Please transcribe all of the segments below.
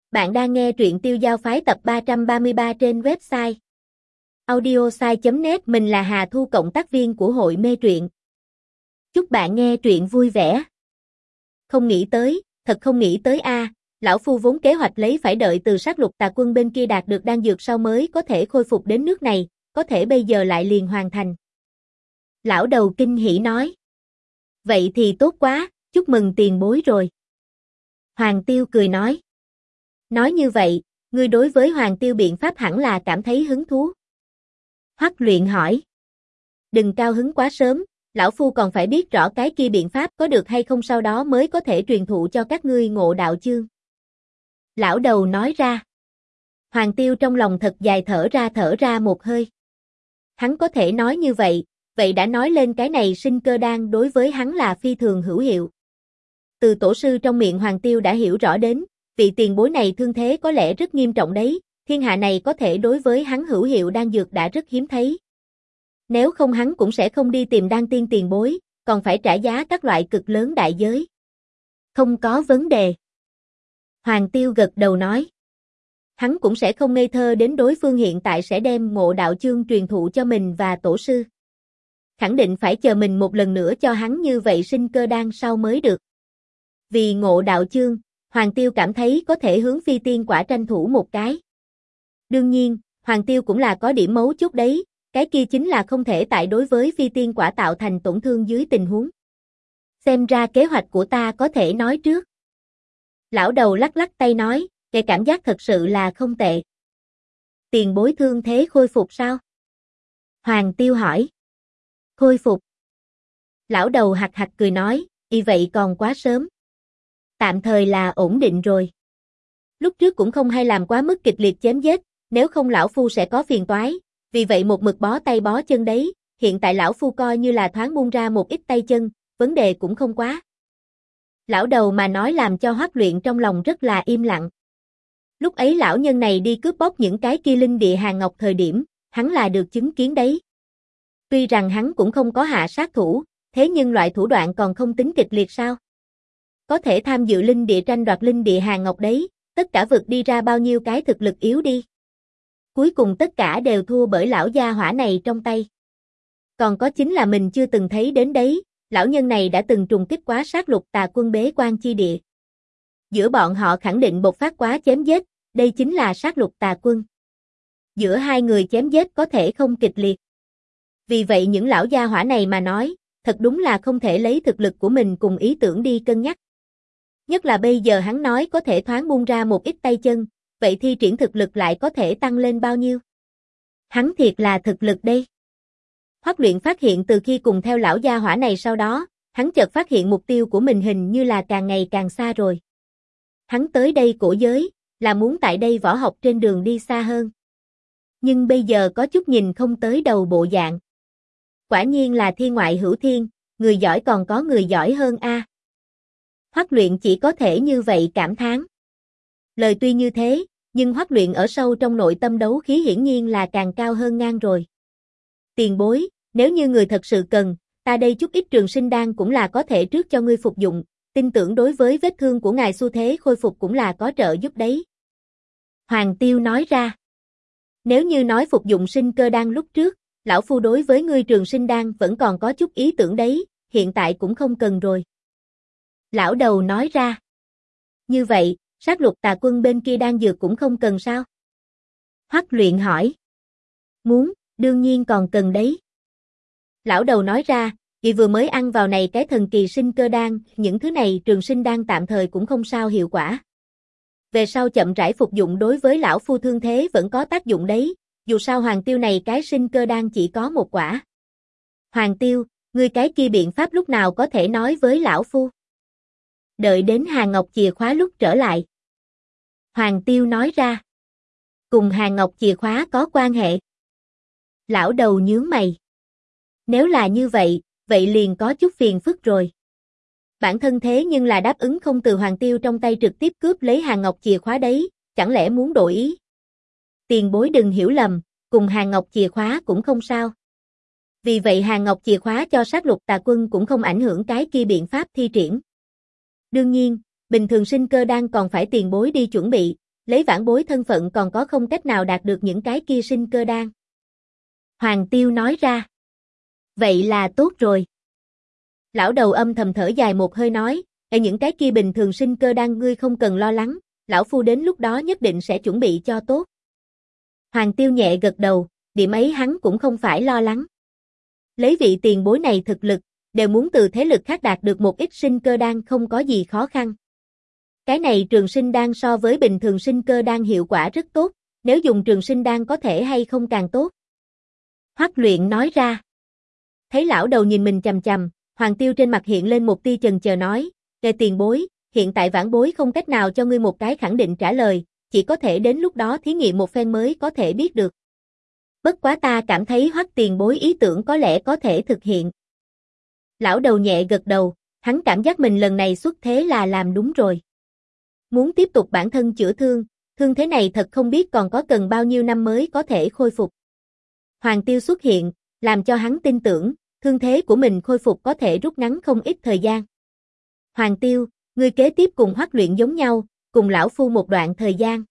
Bạn đang nghe truyện Tiêu Giao Phái tập 333 trên website audiosai.net. Mình là Hà Thu, cộng tác viên của hội mê truyện. Chúc bạn nghe truyện vui vẻ. Không nghĩ tới, thật không nghĩ tới a, lão phu vốn kế hoạch lấy phải đợi từ sát lục tà quân bên kia đạt được đan dược sau mới có thể khôi phục đến nước này, có thể bây giờ lại liền hoàn thành. Lão đầu kinh hỉ nói. Vậy thì tốt quá, chúc mừng tiền bối rồi. Hoàng Tiêu cười nói. Nói như vậy, ngươi đối với Hoàng Tiêu biện pháp hẳn là cảm thấy hứng thú. Hoắc Luyện hỏi. Đừng cao hứng quá sớm, lão phu còn phải biết rõ cái kia biện pháp có được hay không, sau đó mới có thể truyền thụ cho các ngươi Ngộ Đạo Chương. Lão đầu nói ra. Hoàng Tiêu trong lòng thật dài thở ra một hơi. Hắn có thể nói như vậy, vậy đã nói lên cái này sinh cơ đan đối với hắn là phi thường hữu hiệu. Từ tổ sư trong miệng Hoàng Tiêu đã hiểu rõ đến, vị tiền bối này thương thế có lẽ rất nghiêm trọng đấy, thiên hạ này có thể đối với hắn hữu hiệu đan dược đã rất hiếm thấy. Nếu không hắn cũng sẽ không đi tìm đan tiên tiền bối, còn phải trả giá các loại cực lớn đại giới. Không có vấn đề. Hoàng Tiêu gật đầu nói. Hắn cũng sẽ không ngây thơ đến đối phương hiện tại sẽ đem Ngộ Đạo Chương truyền thụ cho mình và tổ sư. Khẳng định phải chờ mình một lần nữa cho hắn như vậy sinh cơ đan sau mới được. Vì Ngộ Đạo Chương, Hoàng Tiêu cảm thấy có thể hướng phi tiên quả tranh thủ một cái. Đương nhiên, Hoàng Tiêu cũng là có điểm mấu chốt đấy, cái kia chính là không thể tại đối với phi tiên quả tạo thành tổn thương dưới tình huống. Xem ra kế hoạch của ta có thể nói trước. Lão đầu lắc lắc tay nói, cái cảm giác thật sự là không tệ. Tiền bối thương thế khôi phục sao? Hoàng Tiêu hỏi. Khôi phục. Lão đầu hạc hạc cười nói, y vậy còn quá sớm. Tạm thời là ổn định rồi. Lúc trước cũng không hay làm quá mức kịch liệt chém giết, nếu không lão phu sẽ có phiền toái, vì vậy một mực bó tay bó chân đấy, hiện tại lão phu coi như là thoáng buông ra một ít tay chân, vấn đề cũng không quá. Lão đầu mà nói làm cho Hoắc Luyện trong lòng rất là im lặng. Lúc ấy lão nhân này đi cướp bóc những cái kia linh địa hàng ngọc thời điểm, hắn là được chứng kiến đấy. Tuy rằng hắn cũng không có hạ sát thủ, thế nhưng loại thủ đoạn còn không tính kịch liệt sao? Có thể tham dự linh địa tranh đoạt linh địa hàng ngọc đấy, tất cả vực đi ra bao nhiêu cái thực lực yếu đi. Cuối cùng tất cả đều thua bởi lão gia hỏa này trong tay. Còn có chính là mình chưa từng thấy đến đấy, lão nhân này đã từng trùng kích quá sát lục tà quân bế quan chi địa. Giữa bọn họ khẳng định bộc phát quá chém giết, đây chính là sát lục tà quân. Giữa hai người chém giết có thể không kịch liệt. Vì vậy những lão gia hỏa này mà nói, thật đúng là không thể lấy thực lực của mình cùng ý tưởng đi cân nhắc. Nhất là bây giờ hắn nói có thể thoáng buông ra một ít tay chân, vậy thi triển thực lực lại có thể tăng lên bao nhiêu? Hắn thiệt là thực lực đây. Hoắc Luyện phát hiện từ khi cùng theo lão gia hỏa này sau đó, hắn chợt phát hiện mục tiêu của mình hình như là càng ngày càng xa rồi. Hắn tới đây cổ giới, là muốn tại đây võ học trên đường đi xa hơn. Nhưng bây giờ có chút nhìn không tới đầu bộ dạng. Quả nhiên là thiên ngoại hữu thiên, người giỏi còn có người giỏi hơn a. Hoắc Luyện chỉ có thể như vậy cảm thán. Lời tuy như thế, nhưng Hoắc Luyện ở sâu trong nội tâm đấu khí hiển nhiên là càng cao hơn ngang rồi. Tiền bối, nếu như người thật sự cần, ta đây chút ít trường sinh đan cũng là có thể trước cho ngươi phục dụng, tin tưởng đối với vết thương của ngài xu thế khôi phục cũng là có trợ giúp đấy. Hoàng Tiêu nói ra. Nếu như nói phục dụng sinh cơ đan lúc trước, lão phu đối với ngươi trường sinh đan vẫn còn có chút ý tưởng đấy, hiện tại cũng không cần rồi. Lão đầu nói ra. Như vậy, sát lục tà quân bên kia đan dược cũng không cần sao? Hoắc Luyện hỏi. Muốn, đương nhiên còn cần đấy. Lão đầu nói ra, vì vừa mới ăn vào này cái thần kỳ sinh cơ đan, những thứ này trường sinh đan tạm thời cũng không sao hiệu quả. Về sau chậm rãi phục dụng đối với lão phu thương thế vẫn có tác dụng đấy, dù sao Hoàng Tiêu này cái sinh cơ đan chỉ có một quả. Hoàng Tiêu, ngươi cái kia biện pháp lúc nào có thể nói với lão phu? Đợi đến Hà Ngọc chìa khóa lúc trở lại. Hoàng Tiêu nói ra. Cùng Hà Ngọc chìa khóa có quan hệ. Lão đầu nhướng mày. Nếu là như vậy, vậy liền có chút phiền phức rồi. Bản thân thế nhưng là đáp ứng không từ Hoàng Tiêu trong tay trực tiếp cướp lấy Hà Ngọc chìa khóa đấy, chẳng lẽ muốn đổi ý? Tiền bối đừng hiểu lầm, cùng Hà Ngọc chìa khóa cũng không sao. Vì vậy Hà Ngọc chìa khóa cho sát lục tà quân cũng không ảnh hưởng cái kia biện pháp thi triển. Đương nhiên, bình thường sinh cơ đan còn phải tiền bối đi chuẩn bị, lấy vãn bối thân phận còn có không cách nào đạt được những cái kia sinh cơ đan. Hoàng Tiêu nói ra. Vậy là tốt rồi. Lão đầu âm thầm thở dài một hơi nói, những cái kia bình thường sinh cơ đan ngươi không cần lo lắng, lão phu đến lúc đó nhất định sẽ chuẩn bị cho tốt. Hoàng Tiêu nhẹ gật đầu, điểm ấy hắn cũng không phải lo lắng. Lấy vị tiền bối này thực lực, đều muốn từ thế lực khác đạt được một ít sinh cơ đan không có gì khó khăn. Cái này trường sinh đan so với bình thường sinh cơ đan hiệu quả rất tốt, nếu dùng trường sinh đan có thể hay không càng tốt. Hoắc Luyện nói ra. Thấy lão đầu nhìn mình chằm chằm, Hoàng Tiêu trên mặt hiện lên một tia chần chờ nói, "Kẻ tiền bối, hiện tại vãn bối không cách nào cho ngươi một cái khẳng định trả lời, chỉ có thể đến lúc đó thí nghiệm một phen mới có thể biết được. Bất quá ta cảm thấy Hoắc tiền bối ý tưởng có lẽ có thể thực hiện." Lão đầu nhẹ gật đầu, hắn cảm giác mình lần này xuất thế là làm đúng rồi. Muốn tiếp tục bản thân chữa thương, thương thế này thật không biết còn có cần bao nhiêu năm mới có thể khôi phục. Hoàng Tiêu xuất hiện, làm cho hắn tin tưởng, thương thế của mình khôi phục có thể rút ngắn không ít thời gian. Hoàng Tiêu, ngươi kế tiếp cùng Hoắc Luyện giống nhau, cùng lão phu một đoạn thời gian.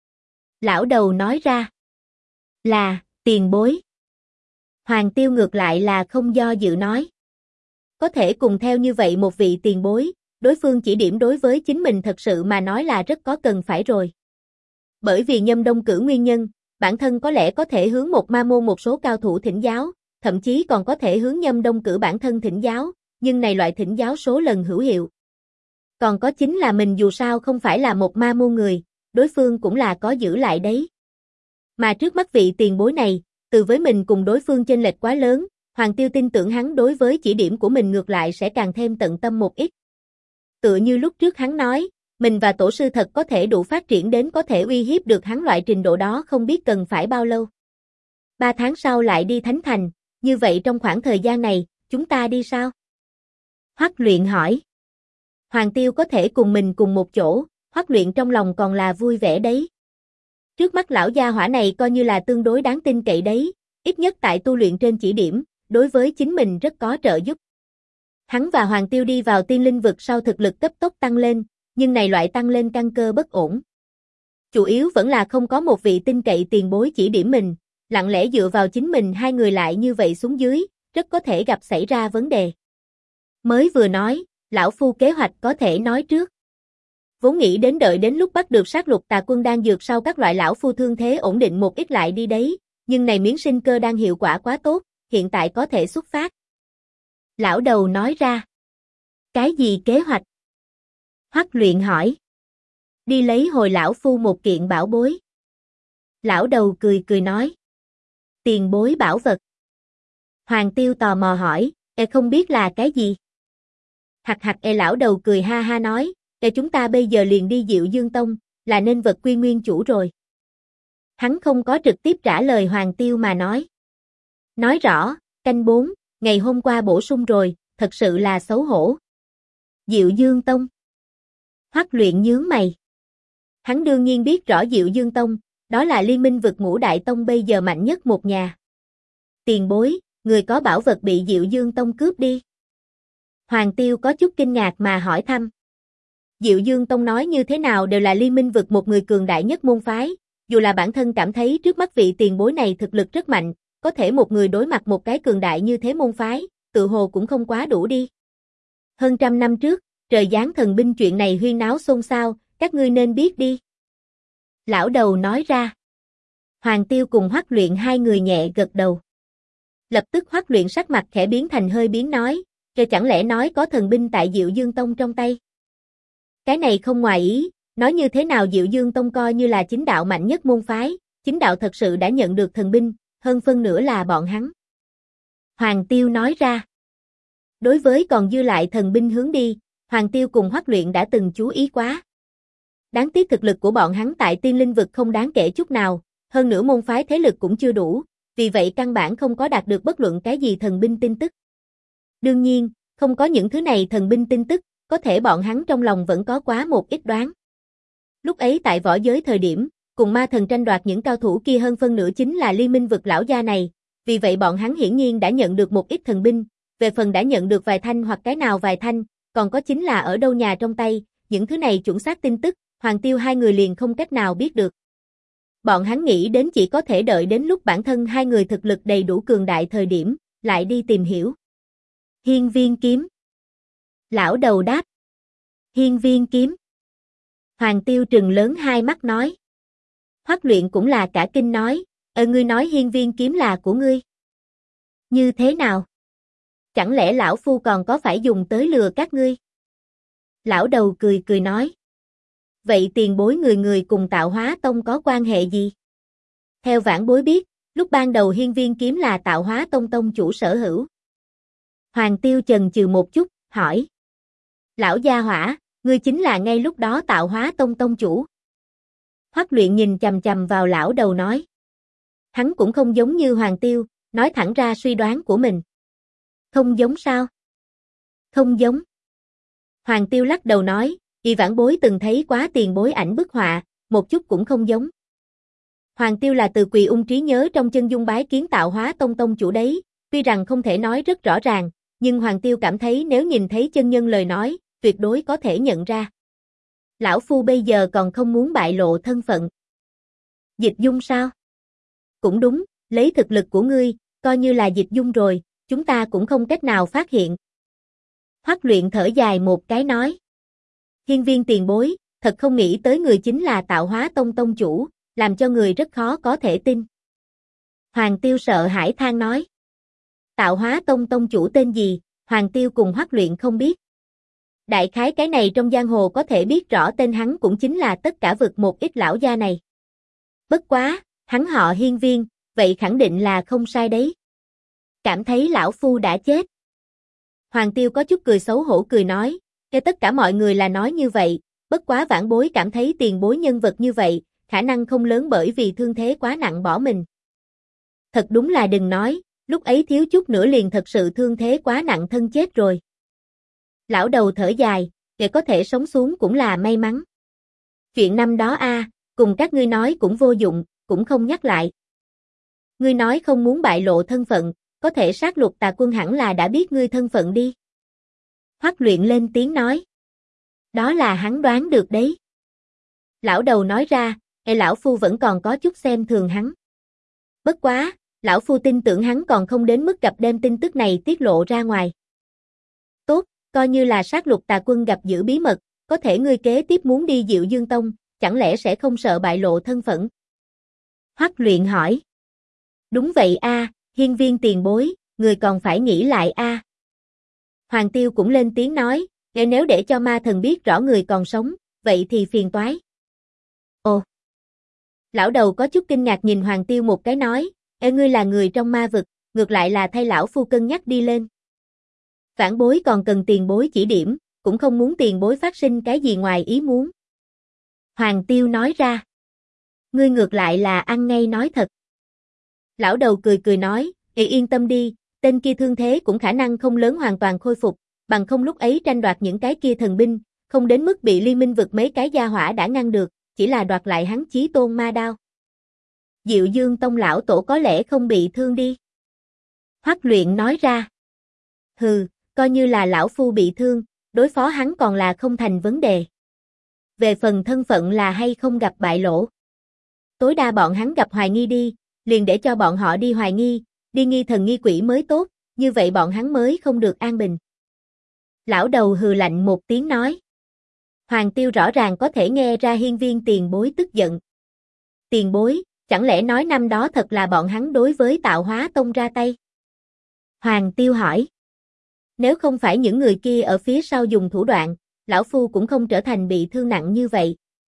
Lão đầu nói ra. Là, tiền bối. Hoàng Tiêu ngược lại là không do dự nói. Có thể cùng theo như vậy một vị tiền bối, đối phương chỉ điểm đối với chính mình thật sự mà nói là rất có cần phải rồi. Bởi vì Nhâm Đông cử nguyên nhân, bản thân có lẽ có thể hướng một ma môn một số cao thủ thỉnh giáo, thậm chí còn có thể hướng Nhâm Đông cử bản thân thỉnh giáo, nhưng này loại thỉnh giáo số lần hữu hiệu. Còn có chính là mình dù sao không phải là một ma môn người, đối phương cũng là có giữ lại đấy. Mà trước mắt vị tiền bối này, từ với mình cùng đối phương chênh lệch quá lớn, Hoàng Tiêu tin tưởng hắn đối với chỉ điểm của mình ngược lại sẽ càng thêm tận tâm một ít. Tựa như lúc trước hắn nói, mình và tổ sư thật có thể đủ phát triển đến có thể uy hiếp được hắn loại trình độ đó không biết cần phải bao lâu. 3 tháng sau lại đi Thánh Thành, như vậy trong khoảng thời gian này, chúng ta đi sao? Hoắc Luyện hỏi. Hoàng Tiêu có thể cùng mình cùng một chỗ, Hoắc Luyện trong lòng còn là vui vẻ đấy. Trước mắt lão gia hỏa này coi như là tương đối đáng tin cậy đấy, ít nhất tại tu luyện trên chỉ điểm, đối với chính mình rất có trợ giúp. Hắn và Hoàng Tiêu đi vào tiên linh vực sau thực lực cấp tốc tăng lên, nhưng này loại tăng lên căn cơ bất ổn. Chủ yếu vẫn là không có một vị tin cậy tiền bối chỉ điểm mình, lặng lẽ dựa vào chính mình hai người lại như vậy xuống dưới, rất có thể gặp xảy ra vấn đề. Mới vừa nói, lão phu kế hoạch có thể nói trước. Vốn nghĩ đến đợi đến lúc bắt được sát lục tà quân đan dược sau các loại lão phu thương thế ổn định một ít lại đi đấy, nhưng này miếng sinh cơ đan hiệu quả quá tốt, hiện tại có thể xuất phát. Lão đầu nói ra. Cái gì kế hoạch? Hoắc Luyện hỏi. Đi lấy hồi lão phu một kiện bảo bối. Lão đầu cười cười nói. Tiền bối bảo vật. Hoàng Tiêu tò mò hỏi, không biết là cái gì? Hạc hạc lão đầu cười ha ha nói, chúng ta bây giờ liền đi Diệu Dương Tông, là nên vật quy nguyên chủ rồi. Hắn không có trực tiếp trả lời Hoàng Tiêu mà nói. Nói rõ, canh 4, ngày hôm qua bổ sung rồi, thật sự là xấu hổ. Diệu Dương Tông. Hoắc Luyện nhướng mày. Hắn đương nhiên biết rõ Diệu Dương Tông, đó là liên minh vực ngũ đại tông bây giờ mạnh nhất một nhà. Tiền bối, người có bảo vật bị Diệu Dương Tông cướp đi. Hoàng Tiêu có chút kinh ngạc mà hỏi thăm. Diệu Dương Tông nói như thế nào đều là liên minh vực một người cường đại nhất môn phái, dù là bản thân cảm thấy trước mắt vị tiền bối này thực lực rất mạnh, có thể một người đối mặt một cái cường đại như thế môn phái, tự hồ cũng không quá đủ đi. Hơn 100 năm trước, trời giáng thần binh chuyện này huyên náo xôn xao, các ngươi nên biết đi. Lão đầu nói ra. Hoàng Tiêu cùng Hoắc Luyện hai người nhẹ gật đầu. Lập tức Hoắc Luyện sắc mặt khẽ biến thành hơi biến nói, rồi chẳng lẽ nói có thần binh tại Diệu Dương Tông trong tay? Cái này không ngoài ý, nói như thế nào Diệu Dương Tông coi như là chính đạo mạnh nhất môn phái, chính đạo thật sự đã nhận được thần binh, hơn phân nửa là bọn hắn. Hoàng Tiêu nói ra. Đối với còn dư lại thần binh hướng đi, Hoàng Tiêu cùng Hoắc Luyện đã từng chú ý quá. Đáng tiếc thực lực của bọn hắn tại tiên linh vực không đáng kể chút nào, hơn nữa môn phái thế lực cũng chưa đủ, vì vậy căn bản không có đạt được bất luận cái gì thần binh tin tức. Đương nhiên, không có những thứ này thần binh tin tức, có thể bọn hắn trong lòng vẫn có quá một ít đoán. Lúc ấy tại võ giới thời điểm, cùng ma thần tranh đoạt những cao thủ kia hơn phân nửa chính là liên minh vực lão gia này, vì vậy bọn hắn hiển nhiên đã nhận được một ít thần binh, về phần đã nhận được vài thanh hoặc cái nào vài thanh, còn có chính là ở đâu nhà trong tay, những thứ này chuẩn xác tin tức, Hoàng Tiêu hai người liền không cách nào biết được. Bọn hắn nghĩ đến chỉ có thể đợi đến lúc bản thân hai người thực lực đầy đủ cường đại thời điểm, lại đi tìm hiểu. Hiên viên kiếm. Lão đầu đáp. Hiên viên kiếm. Hoàng Tiêu trừng lớn hai mắt nói. Hoắc Luyện cũng là cả kinh nói, ngươi nói hiên viên kiếm là của ngươi. Như thế nào? Chẳng lẽ lão phu còn có phải dùng tới lừa các ngươi? Lão đầu cười cười nói. Vậy tiền bối người người cùng Tạo Hóa Tông có quan hệ gì? Theo vãn bối biết, lúc ban đầu hiên viên kiếm là Tạo Hóa Tông tông chủ sở hữu. Hoàng Tiêu chần chừ một chút, hỏi. Lão gia hỏa, ngươi chính là ngay lúc đó Tạo Hóa Tông tông chủ. Hoắc Luyện nhìn chằm chằm vào lão đầu nói. Hắn cũng không giống như Hoàng Tiêu, nói thẳng ra suy đoán của mình. Không giống sao? Không giống. Hoàng Tiêu lắc đầu nói, vì vãn bối từng thấy quá tiền bối ảnh bức họa, một chút cũng không giống. Hoàng Tiêu là từ Quỳ Ung trí nhớ trong chân dung bái kiến Tạo Hóa Tông tông chủ đấy, tuy rằng không thể nói rất rõ ràng, nhưng Hoàng Tiêu cảm thấy nếu nhìn thấy chân nhân lời nói, tuyệt đối có thể nhận ra. Lão phu bây giờ còn không muốn bại lộ thân phận. Dịch dung sao? Cũng đúng, lấy thực lực của ngươi, coi như là dịch dung rồi, chúng ta cũng không cách nào phát hiện. Hoắc Luyện thở dài một cái nói. Hiên viên tiền bối, thật không nghĩ tới người chính là Tạo Hóa Tông tông chủ, làm cho người rất khó có thể tin. Hoàng Tiêu sợ hãi than nói. Tạo Hóa Tông tông chủ tên gì, Hoàng Tiêu cùng Hoắc Luyện không biết. Đại khái cái này trong giang hồ có thể biết rõ tên hắn cũng chính là tất cả vực một ít lão gia này. Bất quá, hắn họ hiên viên, vậy khẳng định là không sai đấy. Cảm thấy lão phu đã chết. Hoàng Tiêu có chút cười xấu hổ cười nói, nghe tất cả mọi người là nói như vậy, bất quá vãn bối cảm thấy tiền bối nhân vật như vậy, khả năng không lớn bởi vì thương thế quá nặng bỏ mình. Thật đúng là đừng nói, lúc ấy thiếu chút nữa liền thật sự thương thế quá nặng thân chết rồi. Lão đầu thở dài, để có thể sống xuống cũng là may mắn. Chuyện năm đó cùng các ngươi nói cũng vô dụng, cũng không nhắc lại. Ngươi nói không muốn bại lộ thân phận, có thể sát Lục Tà Quân hẳn là đã biết ngươi thân phận đi. Hoắc Luyện lên tiếng nói. Đó là hắn đoán được đấy. Lão đầu nói ra, lão phu vẫn còn có chút xem thường hắn. Bất quá, lão phu tin tưởng hắn còn không đến mức gặp đem tin tức này tiết lộ ra ngoài. Tốt, coi như là sát Lục Tà Quân gặp giữ bí mật, có thể ngươi kế tiếp muốn đi Diệu Dương Tông, chẳng lẽ sẽ không sợ bại lộ thân phận? Hoắc Luyện hỏi. Đúng vậy hiên viên tiền bối, người còn phải nghĩ lại Hoàng Tiêu cũng lên tiếng nói, nếu để cho ma thần biết rõ người còn sống, vậy thì phiền toái. Ồ. Lão đầu có chút kinh ngạc nhìn Hoàng Tiêu một cái nói, ngươi là người trong ma vực, ngược lại là thay lão phu cân nhắc đi lên. Vãn bối còn cần tiền bối chỉ điểm, cũng không muốn tiền bối phát sinh cái gì ngoài ý muốn. Hoàng Tiêu nói ra. Ngươi ngược lại là ăn ngay nói thật. Lão đầu cười cười nói, yên tâm đi, tên kia thương thế cũng khả năng không lớn hoàn toàn khôi phục, bằng không lúc ấy tranh đoạt những cái kia thần binh, không đến mức bị liên minh vực mấy cái gia hỏa đã ngăn được, chỉ là đoạt lại hắn chí tôn ma đao. Diệu Dương Tông lão tổ có lẽ không bị thương đi. Hoắc Luyện nói ra. Hừ, coi như là lão phu bị thương, đối phó hắn còn là không thành vấn đề. Về phần thân phận là hay không gặp bại lộ. Tối đa bọn hắn gặp hoài nghi đi, liền để cho bọn họ đi hoài nghi, đi nghi thần nghi quỷ mới tốt, như vậy bọn hắn mới không được an bình. Lão đầu hừ lạnh một tiếng nói. Hoàng Tiêu rõ ràng có thể nghe ra hiên viên tiền bối tức giận. Tiền bối, chẳng lẽ nói năm đó thật là bọn hắn đối với Tạo Hóa Tông ra tay? Hoàng Tiêu hỏi. Nếu không phải những người kia ở phía sau dùng thủ đoạn, lão phu cũng không trở thành bị thương nặng như vậy.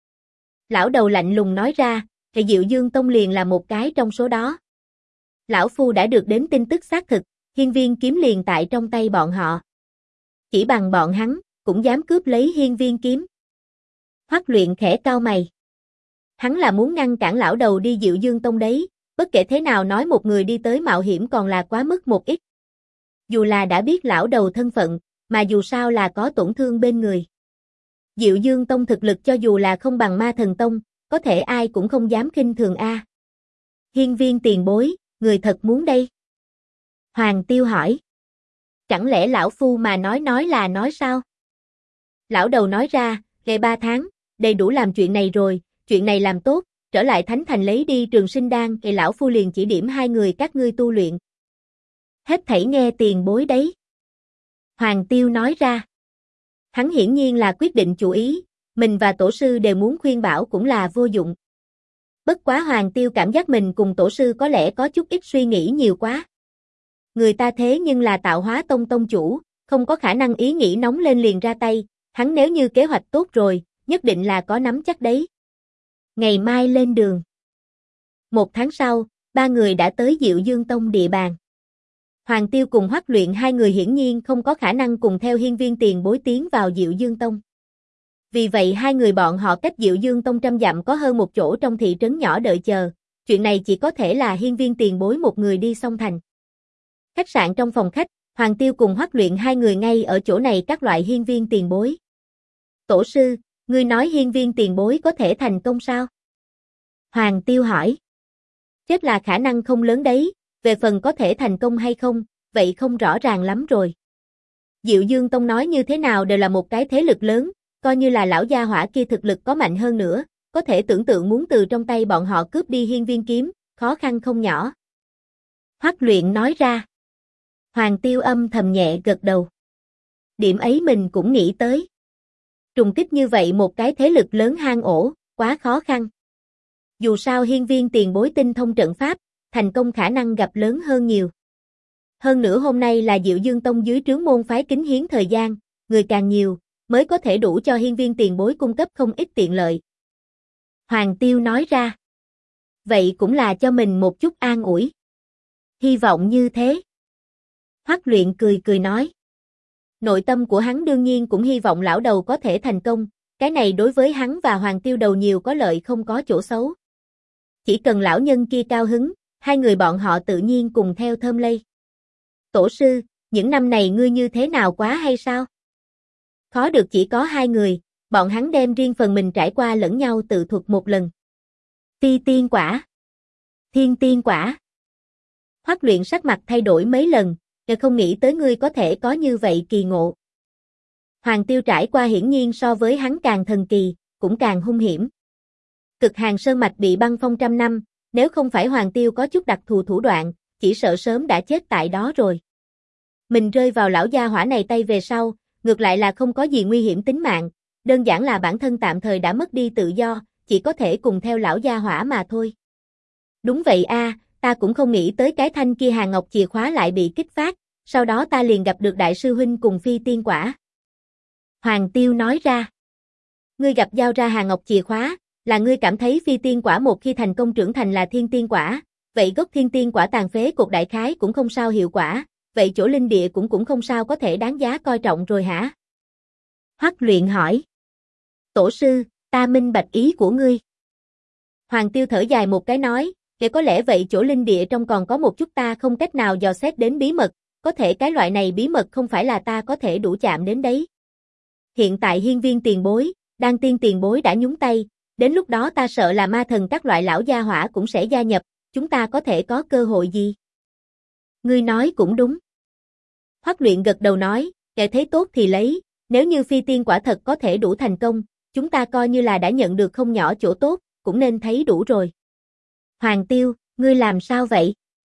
Lão đầu lạnh lùng nói ra, thì Diệu Dương Tông liền là một cái trong số đó. Lão phu đã được đến tin tức xác thực, hiên viên kiếm liền tại trong tay bọn họ. Chỉ bằng bọn hắn, cũng dám cướp lấy hiên viên kiếm. Hoắc Luyện khẽ cau mày. Hắn là muốn ngăn cản lão đầu đi Diệu Dương Tông đấy, bất kể thế nào nói một người đi tới mạo hiểm còn là quá mức một ít. Dù là đã biết lão đầu thân phận, mà dù sao là có tổn thương bên người. Diệu Dương Tông thực lực cho dù là không bằng Ma Thần Tông, có thể ai cũng không dám khinh thường Hiên viên tiền bối, người thật muốn đây. Hoàng Tiêu hỏi. Chẳng lẽ lão phu mà nói là nói sao? Lão đầu nói ra, ngày 3 tháng, đầy đủ làm chuyện này rồi, chuyện này làm tốt, trở lại thánh thành lấy đi Trường Sinh Đan, thì lão phu liền chỉ điểm hai người các ngươi tu luyện. Hết thảy nghe tiền bối đấy. Hoàng Tiêu nói ra. Hắn hiển nhiên là quyết định chủ ý, mình và tổ sư đều muốn khuyên bảo cũng là vô dụng. Bất quá Hoàng Tiêu cảm giác mình cùng tổ sư có lẽ có chút ít suy nghĩ nhiều quá. Người ta thế nhưng là Tạo Hóa Tông tông chủ, không có khả năng ý nghĩ nóng lên liền ra tay, hắn nếu như kế hoạch tốt rồi, nhất định là có nắm chắc đấy. Ngày mai lên đường. 1 tháng sau, ba người đã tới Diệu Dương Tông địa bàn. Hoàng Tiêu cùng Hoắc Luyện hai người hiển nhiên không có khả năng cùng theo Hiên Viên tiền bối tiến vào Diệu Dương Tông. Vì vậy hai người bọn họ cách Diệu Dương Tông trăm dặm có hơn một chỗ trong thị trấn nhỏ đợi chờ, chuyện này chỉ có thể là Hiên Viên tiền bối một người đi song thành. Khách sạn trong phòng khách, Hoàng Tiêu cùng Hoắc Luyện hai người ngay ở chỗ này các loại Hiên Viên tiền bối. Tổ sư, ngươi nói Hiên Viên tiền bối có thể thành công sao? Hoàng Tiêu hỏi. Chết là khả năng không lớn đấy, về phần có thể thành công hay không, vậy không rõ ràng lắm rồi. Diệu Dương Tông nói như thế nào đều là một cái thế lực lớn, coi như là lão gia hỏa kia thực lực có mạnh hơn nữa, có thể tưởng tượng muốn từ trong tay bọn họ cướp đi Hiên Viên kiếm, khó khăn không nhỏ. Hoắc Luyện nói ra. Hoàng Tiêu âm thầm nhẹ gật đầu. Điểm ấy mình cũng nghĩ tới. Trùng kích như vậy một cái thế lực lớn hang ổ, quá khó khăn. Dù sao Hiên Viên tiền bối tinh thông trận pháp, thành công khả năng gặp lớn hơn nhiều. Hơn nữa hôm nay là Diệu Dương Tông dưới trướng môn phái kính hiến thời gian, người càng nhiều, mới có thể đủ cho Hiên Viên tiền bối cung cấp không ít tiện lợi. Hoàng Tiêu nói ra. Vậy cũng là cho mình một chút an ủi. Hy vọng như thế. Hoắc Luyện cười cười nói. Nội tâm của hắn đương nhiên cũng hy vọng lão đầu có thể thành công, cái này đối với hắn và Hoàng Tiêu đầu nhiều có lợi không có chỗ xấu. Chỉ cần lão nhân kia cao hứng, hai người bọn họ tự nhiên cùng theo thơm lây. Tổ sư, những năm này ngươi như thế nào quá hay sao? Khó được chỉ có hai người, bọn hắn đem riêng phần mình trải qua lẫn nhau tự thuật một lần. Phi tiên quả. Thiên tiên quả. Hoắc Luyện sắc mặt thay đổi mấy lần, không nghĩ tới ngươi có thể có như vậy kỳ ngộ. Hoàng Tiêu trải qua hiển nhiên so với hắn càng thần kỳ, cũng càng hung hiểm. Cực Hàn Sơn Mạch bị băng phong trăm năm, nếu không phải Hoàng Tiêu có chút đặc thù thủ đoạn, chỉ sợ sớm đã chết tại đó rồi. Mình rơi vào lão gia hỏa này tay về sau, ngược lại là không có gì nguy hiểm tính mạng, đơn giản là bản thân tạm thời đã mất đi tự do, chỉ có thể cùng theo lão gia hỏa mà thôi. Đúng vậy a, ta cũng không nghĩ tới cái thanh kia Hàn Ngọc chìa khóa lại bị kích phát, sau đó ta liền gặp được đại sư huynh cùng phi tiên quả. Hoàng Tiêu nói ra. Ngươi gặp giao ra Hàn Ngọc chìa khóa, là ngươi cảm thấy phi tiên quả một khi thành công trưởng thành là thiên tiên quả, vậy gốc thiên tiên quả tàn phế cột đại khái cũng không sao hiệu quả, vậy chỗ linh địa cũng không sao có thể đáng giá coi trọng rồi hả? Hoắc Luyện hỏi. Tổ sư, ta minh bạch ý của ngươi. Hoàng Tiêu thở dài một cái nói, để có lẽ vậy chỗ linh địa trong còn có một chút ta không cách nào dò xét đến bí mật, có thể cái loại này bí mật không phải là ta có thể đủ chạm đến đấy. Hiện tại Hiên Viên tiền bối, Đan Tiên tiền bối đã nhúng tay, đến lúc đó ta sợ là ma thần các loại lão gia hỏa cũng sẽ gia nhập, chúng ta có thể có cơ hội gì? Ngươi nói cũng đúng. Hoắc Luyện gật đầu nói, kẻ thấy tốt thì lấy, nếu như phi tiên quả thật có thể đủ thành công, chúng ta coi như là đã nhận được không nhỏ chỗ tốt, cũng nên thấy đủ rồi. Hoàng Tiêu, ngươi làm sao vậy?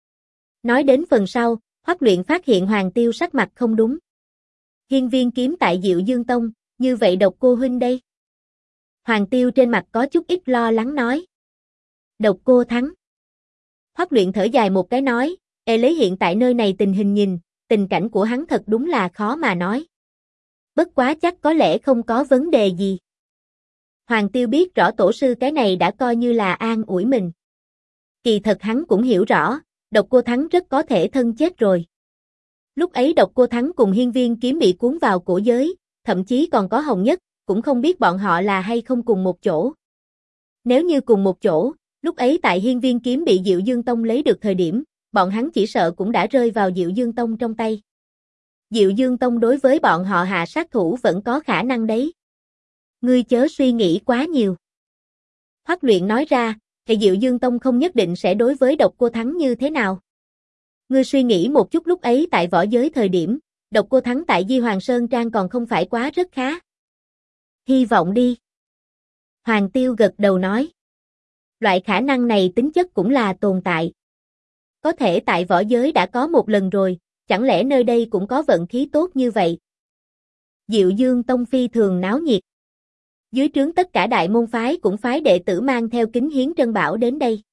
Nói đến phần sau, Hoắc Luyện phát hiện Hoàng Tiêu sắc mặt không đúng. Hiên Viên kiếm tại Diệu Dương Tông, như vậy Độc Cô huynh đây. Hoàng Tiêu trên mặt có chút ít lo lắng nói. Độc Cô thắng. Hoắc Luyện thở dài một cái nói, lấy hiện tại nơi này tình hình nhìn, tình cảnh của hắn thật đúng là khó mà nói. Bất quá chắc có lẽ không có vấn đề gì. Hoàng Tiêu biết rõ tổ sư cái này đã coi như là an ủi mình. Kỳ thật hắn cũng hiểu rõ, Độc Cô Thắng rất có thể thân chết rồi. Lúc ấy Độc Cô Thắng cùng Hiên Viên kiếm bị cuốn vào cổ giới, thậm chí còn có Hồng Nhất, cũng không biết bọn họ là hay không cùng một chỗ. Nếu như cùng một chỗ, lúc ấy tại Hiên Viên kiếm bị Diệu Dương Tông lấy được thời điểm, bọn hắn chỉ sợ cũng đã rơi vào Diệu Dương Tông trong tay. Diệu Dương Tông đối với bọn họ hạ sát thủ vẫn có khả năng đấy. Ngươi chớ suy nghĩ quá nhiều. Hoắc Luyện nói ra, thì Diệu Dương Tông không nhất định sẽ đối với Độc Cô Thắng như thế nào. Ngươi suy nghĩ một chút lúc ấy tại võ giới thời điểm, Độc Cô Thắng tại Di Hoàng Sơn Trang còn không phải quá rất khá. Hy vọng đi. Hoàng Tiêu gật đầu nói. Loại khả năng này tính chất cũng là tồn tại. Có thể tại võ giới đã có một lần rồi, chẳng lẽ nơi đây cũng có vận khí tốt như vậy? Diệu Dương Tông phi thường náo nhiệt. Dưới trướng tất cả đại môn phái cũng phái đệ tử mang theo kính hiến trân bảo đến đây.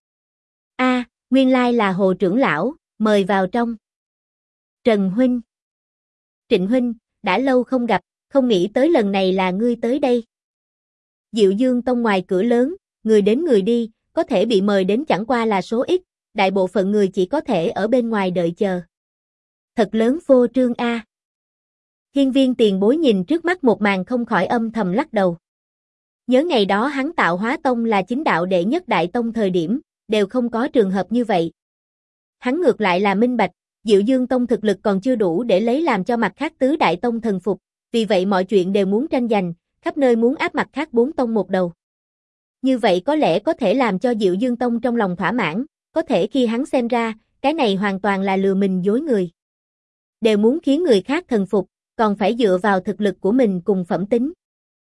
Nguyên lai là Hồ trưởng lão, mời vào trong. Trần huynh. Trịnh huynh, đã lâu không gặp, không nghĩ tới lần này là ngươi tới đây. Diệu Dương Tông ngoài cửa lớn, người đến người đi, có thể bị mời đến chẳng qua là số ít, đại bộ phận người chỉ có thể ở bên ngoài đợi chờ. Thật lớn phô trương a. Hiên Viên tiền bối nhìn trước mắt một màn không khỏi âm thầm lắc đầu. Nhớ ngày đó hắn tạo Hóa Tông là chính đạo đệ nhất đại tông thời điểm, đều không có trường hợp như vậy. Hắn ngược lại là minh bạch, Diệu Dương Tông thực lực còn chưa đủ để lấy làm cho mặt khác tứ đại tông thần phục, vì vậy mọi chuyện đều muốn tranh giành, khắp nơi muốn áp mặt khác bốn tông một đầu. Như vậy có lẽ có thể làm cho Diệu Dương Tông trong lòng thỏa mãn, có thể khi hắn xem ra, cái này hoàn toàn là lừa mình dối người. Đều muốn khiến người khác thần phục, còn phải dựa vào thực lực của mình cùng phẩm tính.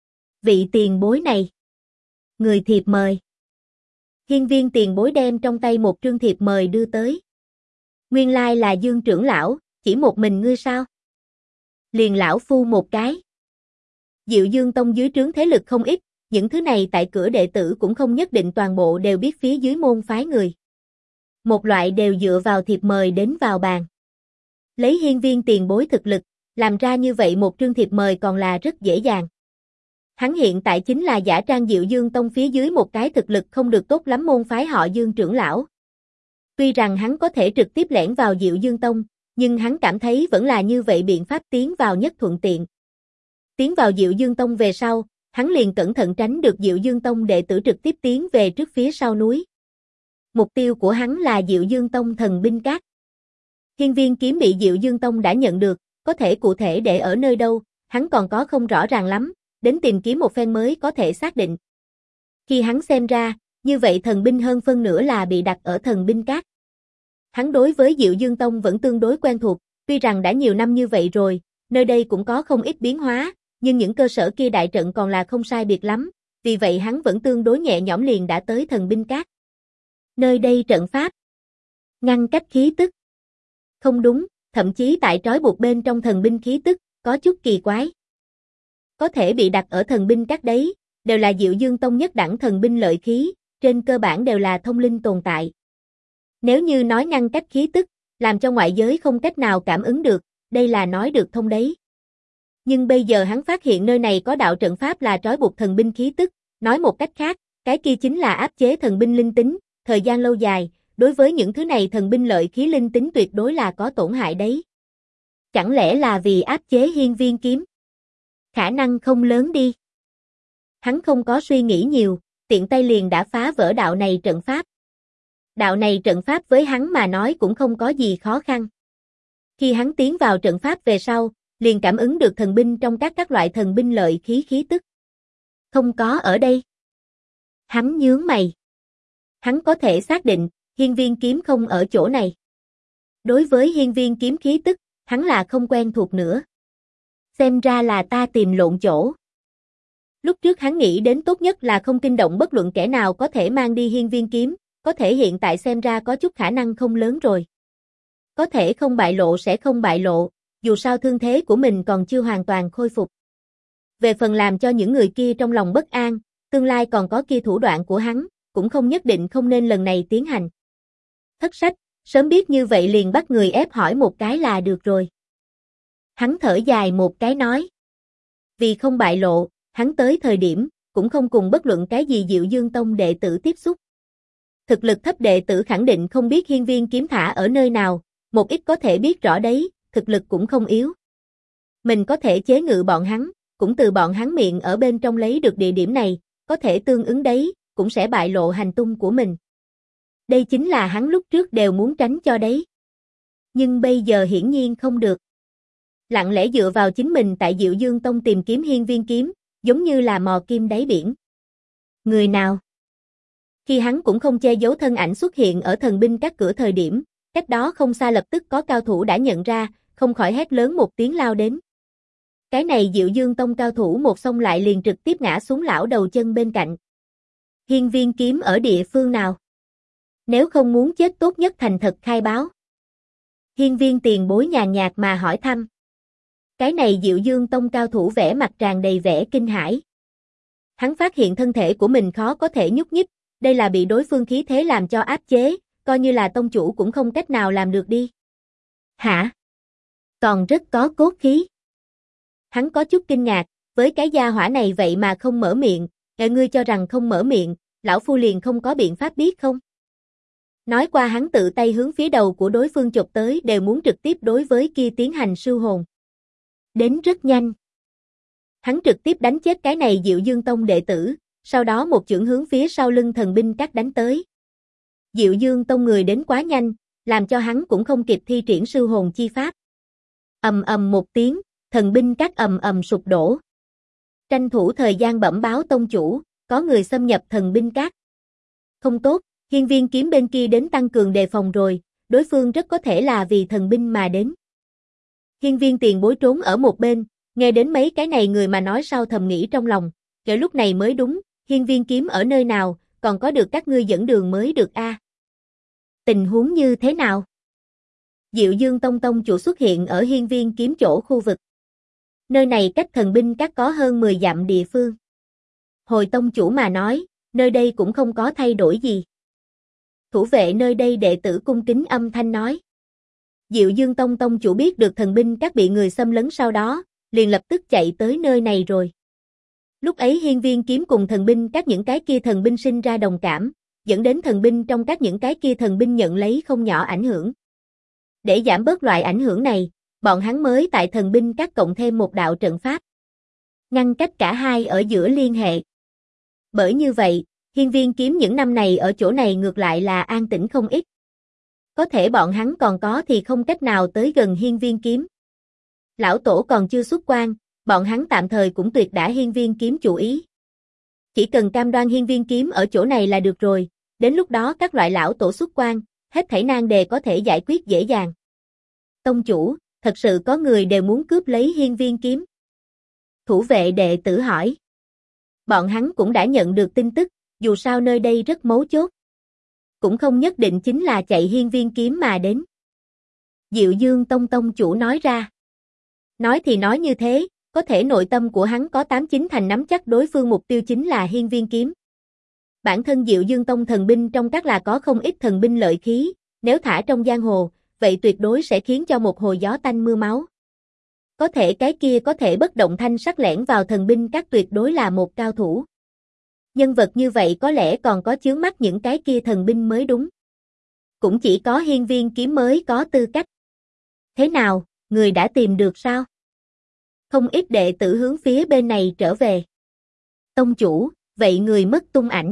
Vị tiền bối này. Người thiệp mời. Hiên Viên tiền bối đem trong tay một trương thiệp mời đưa tới. Nguyên lai là Dương trưởng lão, chỉ một mình ngươi sao? Liền lão phu một cái. Diệu Dương Tông dưới trướng thế lực không ít, những thứ này tại cửa đệ tử cũng không nhất định toàn bộ đều biết phía dưới môn phái người. Một loại đều dựa vào thiệp mời đến vào bàn. Lấy Hiên Viên tiền bối thực lực, làm ra như vậy một trương thiệp mời còn là rất dễ dàng. Hắn hiện tại chính là giả trang Diệu Dương Tông phía dưới một cái thực lực không được tốt lắm môn phái họ Dương trưởng lão. Tuy rằng hắn có thể trực tiếp lẻn vào Diệu Dương Tông, nhưng hắn cảm thấy vẫn là như vậy biện pháp tiến vào nhất thuận tiện. Tiến vào Diệu Dương Tông về sau, hắn liền cẩn thận tránh được Diệu Dương Tông đệ tử trực tiếp tiến về trước phía sau núi. Mục tiêu của hắn là Diệu Dương Tông thần binh các. Hiên Viên kiếm bị Diệu Dương Tông đã nhận được, có thể cụ thể để ở nơi đâu, hắn còn có không rõ ràng lắm, đến tìm kiếm một phen mới có thể xác định. Khi hắn xem ra, như vậy thần binh hơn phân nửa là bị đặt ở thần binh các. Hắn đối với Diệu Dương Tông vẫn tương đối quen thuộc, tuy rằng đã nhiều năm như vậy rồi, nơi đây cũng có không ít biến hóa, nhưng những cơ sở kia đại trận còn là không sai biệt lắm, vì vậy hắn vẫn tương đối nhẹ nhõm liền đã tới thần binh các. Nơi đây trận pháp ngăn cách khí tức. Không đúng, thậm chí tại trói buộc bên trong thần binh khí tức, có chút kỳ quái. Có thể bị đặt ở thần binh các đấy, đều là Diệu Dương Tông nhất đẳng thần binh lợi khí, trên cơ bản đều là thông linh tồn tại. Nếu như nói ngăn cách khí tức, làm cho ngoại giới không cách nào cảm ứng được, đây là nói được thông đấy. Nhưng bây giờ hắn phát hiện nơi này có đạo trận pháp là trói buộc thần binh khí tức, nói một cách khác, cái kia chính là áp chế thần binh linh tính, thời gian lâu dài, đối với những thứ này thần binh lợi khí linh tính tuyệt đối là có tổn hại đấy. Chẳng lẽ là vì áp chế Hiên Viên kiếm? Khả năng không lớn đi. Hắn không có suy nghĩ nhiều, tiện tay liền đã phá vỡ đạo này trận pháp. Đạo này trận pháp với hắn mà nói cũng không có gì khó khăn. Khi hắn tiến vào trận pháp về sau, liền cảm ứng được thần binh trong các loại thần binh lợi khí khí tức. Không có ở đây. Hắn nhướng mày. Hắn có thể xác định, Hiên Viên kiếm không ở chỗ này. Đối với Hiên Viên kiếm khí tức, hắn là không quen thuộc nữa. Xem ra là ta tìm lộn chỗ. Lúc trước hắn nghĩ đến tốt nhất là không kinh động bất luận kẻ nào có thể mang đi Hiên Viên kiếm, có thể hiện tại xem ra có chút khả năng không lớn rồi. Có thể không bại lộ sẽ không bại lộ, dù sao thương thế của mình còn chưa hoàn toàn khôi phục. Về phần làm cho những người kia trong lòng bất an, tương lai còn có kia thủ đoạn của hắn, cũng không nhất định không nên lần này tiến hành. Thất sách, sớm biết như vậy liền bắt người ép hỏi một cái là được rồi. Hắn thở dài một cái nói. Vì không bại lộ, hắn tới thời điểm, cũng không cùng bất luận cái gì Diệu Dương Tông đệ tử tiếp xúc. Thực lực thấp đệ tử khẳng định không biết Hiên Viên kiếm thả ở nơi nào, một ít có thể biết rõ đấy, thực lực cũng không yếu. Mình có thể chế ngự bọn hắn, cũng từ bọn hắn miệng ở bên trong lấy được địa điểm này, có thể tương ứng đấy, cũng sẽ bại lộ hành tung của mình. Đây chính là hắn lúc trước đều muốn tránh cho đấy. Nhưng bây giờ hiển nhiên không được. Lặng lẽ dựa vào chính mình tại Diệu Dương Tông tìm kiếm Hiên Viên kiếm, giống như là mò kim đáy biển. Người nào? Khi hắn cũng không che giấu thân ảnh xuất hiện ở thần binh các cửa thời điểm, cách đó không xa lập tức có cao thủ đã nhận ra, không khỏi hét lớn một tiếng lao đến. Cái này Diệu Dương Tông cao thủ một xông lại liền trực tiếp ngã xuống lão đầu chân bên cạnh. Hiên viên kiếm ở địa phương nào? Nếu không muốn chết tốt nhất thành thật khai báo. Hiên viên tiền bối nhàn nhạt mà hỏi thăm. Cái này Diệu Dương Tông cao thủ vẻ mặt tràn đầy vẻ kinh hãi. Hắn phát hiện thân thể của mình khó có thể nhúc nhích, đây là bị đối phương khí thế làm cho áp chế, coi như là tông chủ cũng không cách nào làm được đi. Hả? Còn rất có cốt khí. Hắn có chút kinh ngạc, với cái gia hỏa này vậy mà không mở miệng, ngươi cho rằng không mở miệng, lão phu liền không có biện pháp biết không? Nói qua hắn tự tay hướng phía đầu của đối phương chộp tới đều muốn trực tiếp đối với kia tiến hành sưu hồn. Đến rất nhanh. Hắn trực tiếp đánh chết cái này Diệu Dương Tông đệ tử, sau đó một chưởng hướng phía sau lưng thần binh các đánh tới. Diệu Dương Tông người đến quá nhanh, làm cho hắn cũng không kịp thi triển sưu hồn chi pháp. Ầm ầm một tiếng, thần binh các ầm ầm sụp đổ. Tranh thủ thời gian bẩm báo tông chủ, có người xâm nhập thần binh các. Không tốt, hiên viên kiếm bên kia đến tăng cường đề phòng rồi, đối phương rất có thể là vì thần binh mà đến. Hiên viên tiền bối trốn ở một bên, nghe đến mấy cái này người mà nói sau thầm nghĩ trong lòng, kể lúc này mới đúng, hiên viên kiếm ở nơi nào, còn có được các ngươi dẫn đường mới được a. Tình huống như thế nào? Diệu Dương Tông tông chủ xuất hiện ở hiên viên kiếm chỗ khu vực. Nơi này cách thần binh các có hơn 10 dặm địa phương. Hồi tông chủ mà nói, nơi đây cũng không có thay đổi gì. Thủ vệ nơi đây đệ tử cung kính âm thanh nói. Diệu Dương Tông tông chủ biết được thần binh các bị người xâm lấn sau đó, liền lập tức chạy tới nơi này rồi. Lúc ấy hiên viên kiếm cùng thần binh các những cái kia thần binh sinh ra đồng cảm, dẫn đến thần binh trong các những cái kia thần binh nhận lấy không nhỏ ảnh hưởng. Để giảm bớt loại ảnh hưởng này, bọn hắn mới tại thần binh các cộng thêm một đạo trận pháp. Ngăn cách cả hai ở giữa liên hệ. Bởi như vậy, hiên viên kiếm những năm này ở chỗ này ngược lại là an tĩnh không ít. Có thể bọn hắn còn có thì không cách nào tới gần hiên viên kiếm. Lão tổ còn chưa xuất quan, bọn hắn tạm thời cũng tuyệt đã hiên viên kiếm chủ ý. Chỉ cần cam đoan hiên viên kiếm ở chỗ này là được rồi, đến lúc đó các loại lão tổ xuất quan, hết thảy nan đề có thể giải quyết dễ dàng. Tông chủ, thật sự có người đều muốn cướp lấy hiên viên kiếm. Thủ vệ đệ tử hỏi. Bọn hắn cũng đã nhận được tin tức, dù sao nơi đây rất mấu chốt. Cũng không nhất định chính là chạy hiên viên kiếm mà đến. Diệu Dương Tông tông chủ nói ra. Nói thì nói như thế, có thể nội tâm của hắn có 89 thành nắm chắc đối phương mục tiêu chính là hiên viên kiếm. Bản thân Diệu Dương Tông thần binh trong các là có không ít thần binh lợi khí, nếu thả trong giang hồ, vậy tuyệt đối sẽ khiến cho một hồi gió tanh mưa máu. Có thể cái kia có thể bất động thanh sắc lẻn vào thần binh các tuyệt đối là một cao thủ. Nhân vật như vậy có lẽ còn có chướng mắt những cái kia thần binh mới đúng. Cũng chỉ có hiên viên kiếm mới có tư cách. Thế nào, người đã tìm được sao? Không ít đệ tử hướng phía bên này trở về. Tông chủ, vậy người mất tung ảnh.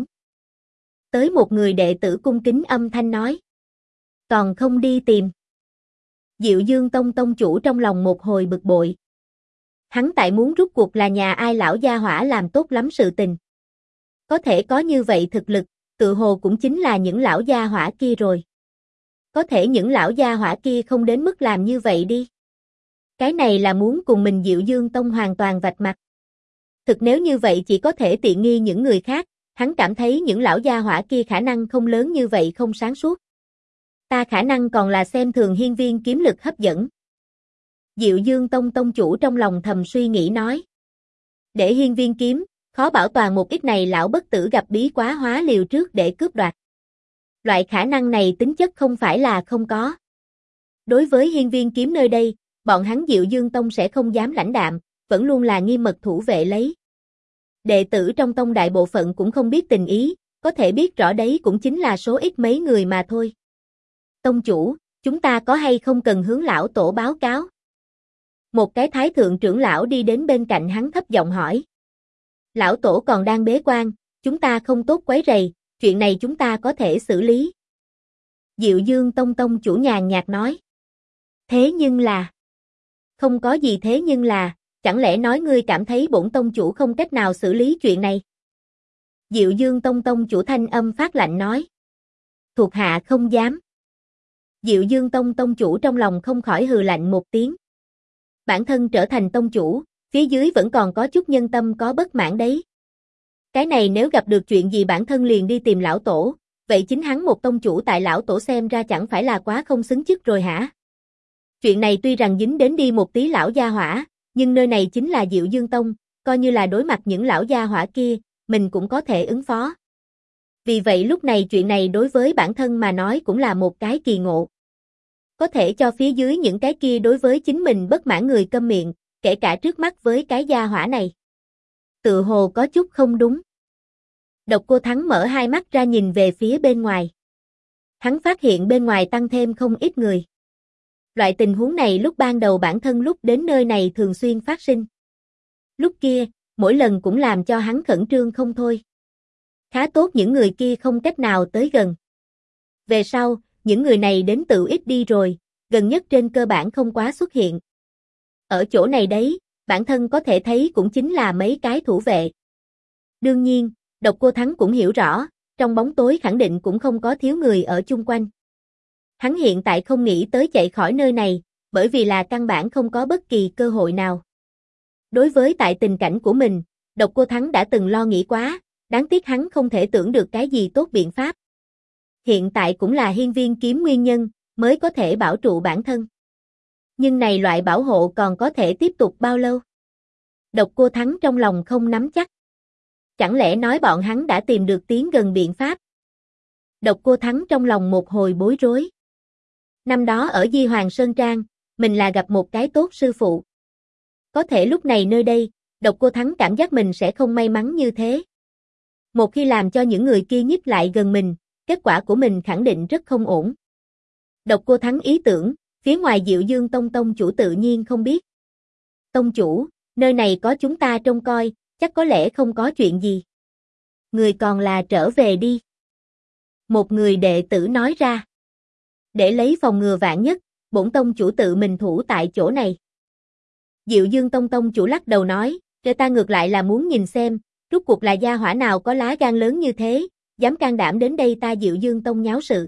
Tới một người đệ tử cung kính âm thanh nói. Còn không đi tìm. Diệu Dương Tông tông chủ trong lòng một hồi bực bội. Hắn tại muốn rút cuộc là nhà ai lão gia hỏa làm tốt lắm sự tình. Có thể có như vậy thực lực, tự hồ cũng chính là những lão gia hỏa kia rồi. Có thể những lão gia hỏa kia không đến mức làm như vậy đi. Cái này là muốn cùng mình Diệu Dương Tông hoàn toàn vạch mặt. Thực nếu như vậy chỉ có thể tiện nghi những người khác, hắn cảm thấy những lão gia hỏa kia khả năng không lớn như vậy không sáng suốt. Ta khả năng còn là xem thường hiên viên kiếm lực hấp dẫn. Diệu Dương Tông tông chủ trong lòng thầm suy nghĩ nói. Để hiên viên kiếm, khó bảo toàn một ít này lão bất tử gặp bí quá hóa liều trước để cướp đoạt. Loại khả năng này tính chất không phải là không có. Đối với hiên viên kiếm nơi đây, bọn hắn Diệu Dương Tông sẽ không dám lãnh đạm, vẫn luôn là nghiêm mật thủ vệ lấy. Đệ tử trong tông đại bộ phận cũng không biết tình ý, có thể biết rõ đấy cũng chính là số ít mấy người mà thôi. Tông chủ, chúng ta có hay không cần hướng lão tổ báo cáo? Một cái thái thượng trưởng lão đi đến bên cạnh hắn thấp giọng hỏi. Lão tổ còn đang bế quan, chúng ta không tốt quấy rầy, chuyện này chúng ta có thể xử lý. Diệu Dương Tông tông chủ nhàn nhạt nói. Thế nhưng là... Không có gì thế nhưng là, chẳng lẽ nói ngươi cảm thấy bổn tông chủ không cách nào xử lý chuyện này? Diệu Dương Tông tông chủ thanh âm phát lạnh nói. Thuộc hạ không dám. Diệu Dương Tông tông chủ trong lòng không khỏi hừ lạnh một tiếng. Bản thân trở thành tông chủ, phía dưới vẫn còn có chút nhân tâm có bất mãn đấy. Cái này nếu gặp được chuyện gì bản thân liền đi tìm lão tổ, vậy chính hắn một tông chủ tại lão tổ xem ra chẳng phải là quá không xứng chức rồi hả? Chuyện này tuy rằng dính đến đi một tí lão gia hỏa, nhưng nơi này chính là Diệu Dương Tông, coi như là đối mặt những lão gia hỏa kia, mình cũng có thể ứng phó. Vì vậy lúc này chuyện này đối với bản thân mà nói cũng là một cái kỳ ngộ. Có thể cho phía dưới những cái kia đối với chính mình bất mãn người câm miệng, kể cả trước mắt với cái gia hỏa này. Tự hồ có chút không đúng. Độc Cô Thắng mở hai mắt ra nhìn về phía bên ngoài. Hắn phát hiện bên ngoài tăng thêm không ít người. Loại tình huống này lúc ban đầu bản thân lúc đến nơi này thường xuyên phát sinh. Lúc kia, mỗi lần cũng làm cho hắn khẩn trương không thôi. Khá tốt những người kia không cách nào tới gần. Về sau, những người này đến tự ít đi rồi, gần nhất trên cơ bản không quá xuất hiện. Ở chỗ này đấy, bản thân có thể thấy cũng chính là mấy cái thủ vệ. Đương nhiên, Độc Cô Thắng cũng hiểu rõ, trong bóng tối khẳng định cũng không có thiếu người ở chung quanh. Hắn hiện tại không nghĩ tới chạy khỏi nơi này, bởi vì là căn bản không có bất kỳ cơ hội nào. Đối với tại tình cảnh của mình, Độc Cô Thắng đã từng lo nghĩ quá, đáng tiếc hắn không thể tưởng được cái gì tốt biện pháp. Hiện tại cũng là hiên viên kiếm nguyên nhân, mới có thể bảo trụ bản thân. Nhưng này loại bảo hộ còn có thể tiếp tục bao lâu? Độc Cô Thắng trong lòng không nắm chắc. Chẳng lẽ nói bọn hắn đã tìm được tiến gần biện pháp? Độc Cô Thắng trong lòng một hồi bối rối. Năm đó ở Di Hoàng Sơn Trang, mình là gặp một cái tốt sư phụ. Có thể lúc này nơi đây, Độc Cô Thắng cảm giác mình sẽ không may mắn như thế. Một khi làm cho những người kia nhích lại gần mình, kết quả của mình khẳng định rất không ổn. Độc Cô Thắng ý tưởng, phía ngoài Diệu Dương Tông tông chủ tự nhiên không biết. Tông chủ, nơi này có chúng ta trông coi, chắc có lẽ không có chuyện gì. Người còn là trở về đi. Một người đệ tử nói ra. Để lấy phòng ngừa vạn nhất, bổn tông chủ tự mình thủ tại chỗ này. Diệu Dương Tông tông chủ lắc đầu nói, cho ta ngược lại là muốn nhìn xem, rốt cuộc là gia hỏa nào có lá gan lớn như thế, dám can đảm đến đây ta Diệu Dương Tông nháo sự.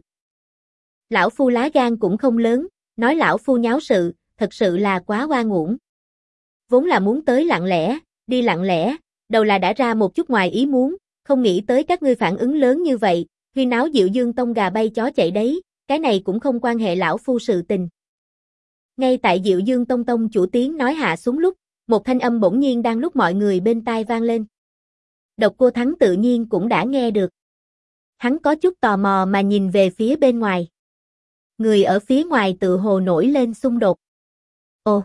Lão phu lá gan cũng không lớn, nói lão phu nháo sự, thật sự là quá oan uổng. Vốn là muốn tới lặng lẽ, đi lặng lẽ, đầu là đã ra một chút ngoài ý muốn, không nghĩ tới các ngươi phản ứng lớn như vậy, huyên náo Diệu Dương Tông gà bay chó chạy đấy, cái này cũng không quan hệ lão phu sự tình. Ngay tại Diệu Dương Tông tông chủ tiếng nói hạ xuống lúc, một thanh âm bỗng nhiên đang lúc mọi người bên tai vang lên. Độc Cô Thắng tự nhiên cũng đã nghe được. Hắn có chút tò mò mà nhìn về phía bên ngoài. Người ở phía ngoài tự hồ nổi lên xung đột. Ồ!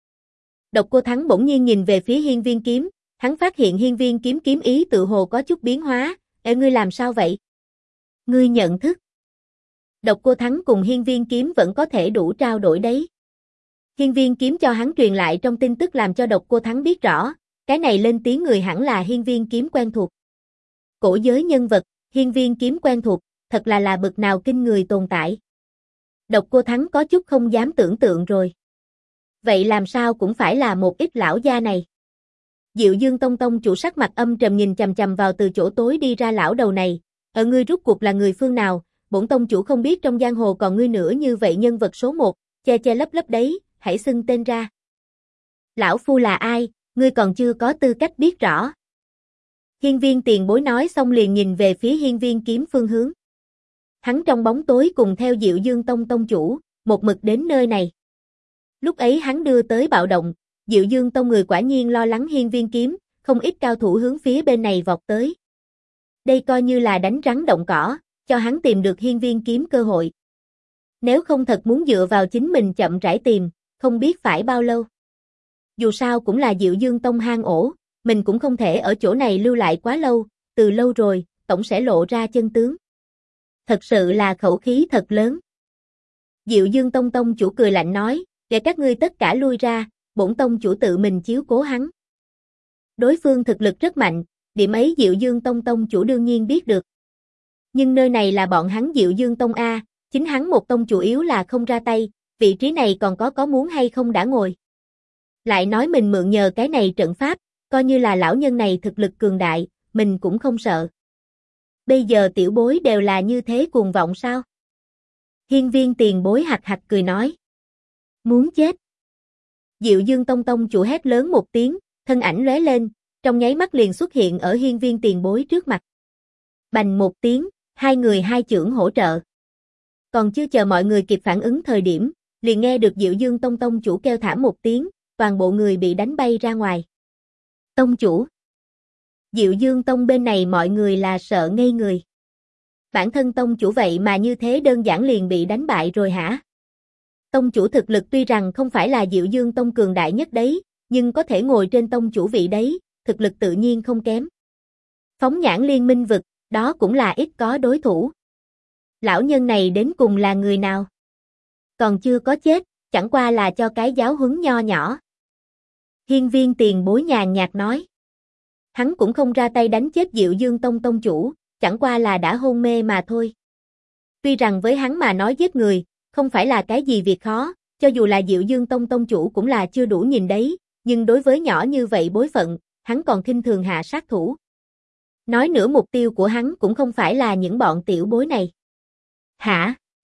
Độc Cô Thắng bỗng nhiên nhìn về phía hiên viên kiếm, hắn phát hiện hiên viên kiếm kiếm ý tự hồ có chút biến hóa. Ê ngươi làm sao vậy? Ngươi nhận thức. Độc Cô Thắng cùng hiên viên kiếm vẫn có thể đủ trao đổi đấy. Hiên viên kiếm cho hắn truyền lại trong tin tức làm cho Độc Cô Thắng biết rõ, cái này lên tiếng người hẳn là hiên viên kiếm quen thuộc. Cổ giới nhân vật, hiên viên kiếm quen thuộc, thật là bực nào kinh người tồn tại. Độc Cô Thắng có chút không dám tưởng tượng rồi. Vậy làm sao cũng phải là một ít lão gia này. Diệu Dương Tông tông chủ sắc mặt âm trầm nhìn chằm chằm vào từ chỗ tối đi ra lão đầu này. Ở ngươi rút cuộc là người phương nào, bổn tông chủ không biết trong giang hồ còn ngươi nữa như vậy nhân vật số 1, che lấp lấp đấy, hãy xưng tên ra. Lão phu là ai, ngươi còn chưa có tư cách biết rõ. Hiên viên tiền bối nói xong liền nhìn về phía hiên viên kiếm phương hướng. Hắn trong bóng tối cùng theo Diệu Dương Tông tông chủ, một mực đến nơi này. Lúc ấy hắn đưa tới bạo động, Diệu Dương Tông người quả nhiên lo lắng hiên viên kiếm, không ít cao thủ hướng phía bên này vọt tới. Đây coi như là đánh rắn động cỏ, cho hắn tìm được hiên viên kiếm cơ hội. Nếu không thật muốn dựa vào chính mình chậm rãi tìm, không biết phải bao lâu. Dù sao cũng là Diệu Dương Tông hang ổ, mình cũng không thể ở chỗ này lưu lại quá lâu, từ lâu rồi, tổng sẽ lộ ra chân tướng. Thật sự là khẩu khí thật lớn. Diệu Dương Tông tông chủ cười lạnh nói, để các ngươi tất cả lui ra, bổn tông chủ tự mình chiếu cố hắn. Đối phương thực lực rất mạnh, điểm ấy Diệu Dương Tông tông chủ đương nhiên biết được. Nhưng nơi này là bọn hắn Diệu Dương Tông A, chính hắn một tông chủ yếu là không ra tay, vị trí này còn có muốn hay không đã ngồi. Lại nói mình mượn nhờ cái này trận pháp, coi như là lão nhân này thực lực cường đại, mình cũng không sợ. Bây giờ tiểu bối đều là như thế cuồng vọng sao? Hiên viên tiền bối hạch hạch cười nói. Muốn chết. Diệu Dương Tông tông chủ hét lớn một tiếng, thân ảnh lóe lên, trong nháy mắt liền xuất hiện ở hiên viên tiền bối trước mặt. Bành một tiếng, hai người hai chưởng hỗ trợ. Còn chưa chờ mọi người kịp phản ứng thời điểm, liền nghe được Diệu Dương Tông tông chủ kêu thảm một tiếng, toàn bộ người bị đánh bay ra ngoài. Tông chủ. Diệu Dương Tông bên này mọi người là sợ ngây người. Bản thân tông chủ vậy mà như thế đơn giản liền bị đánh bại rồi hả? Tông chủ thực lực tuy rằng không phải là Diệu Dương Tông cường đại nhất đấy, nhưng có thể ngồi trên tông chủ vị đấy, thực lực tự nhiên không kém. Phóng nhãn liên minh vực, đó cũng là ít có đối thủ. Lão nhân này đến cùng là người nào? Còn chưa có chết, chẳng qua là cho cái giáo huấn nho nhỏ. Hiên viên tiền bối nhàn nhạt nói. Hắn cũng không ra tay đánh chết Diệu Dương Tông tông chủ, chẳng qua là đã hôn mê mà thôi. Tuy rằng với hắn mà nói giết người, không phải là cái gì việc khó, cho dù là Diệu Dương Tông tông chủ cũng là chưa đủ nhìn đấy, nhưng đối với nhỏ như vậy bối phận, hắn còn khinh thường hạ sát thủ. Nói nữa mục tiêu của hắn cũng không phải là những bọn tiểu bối này. Hả?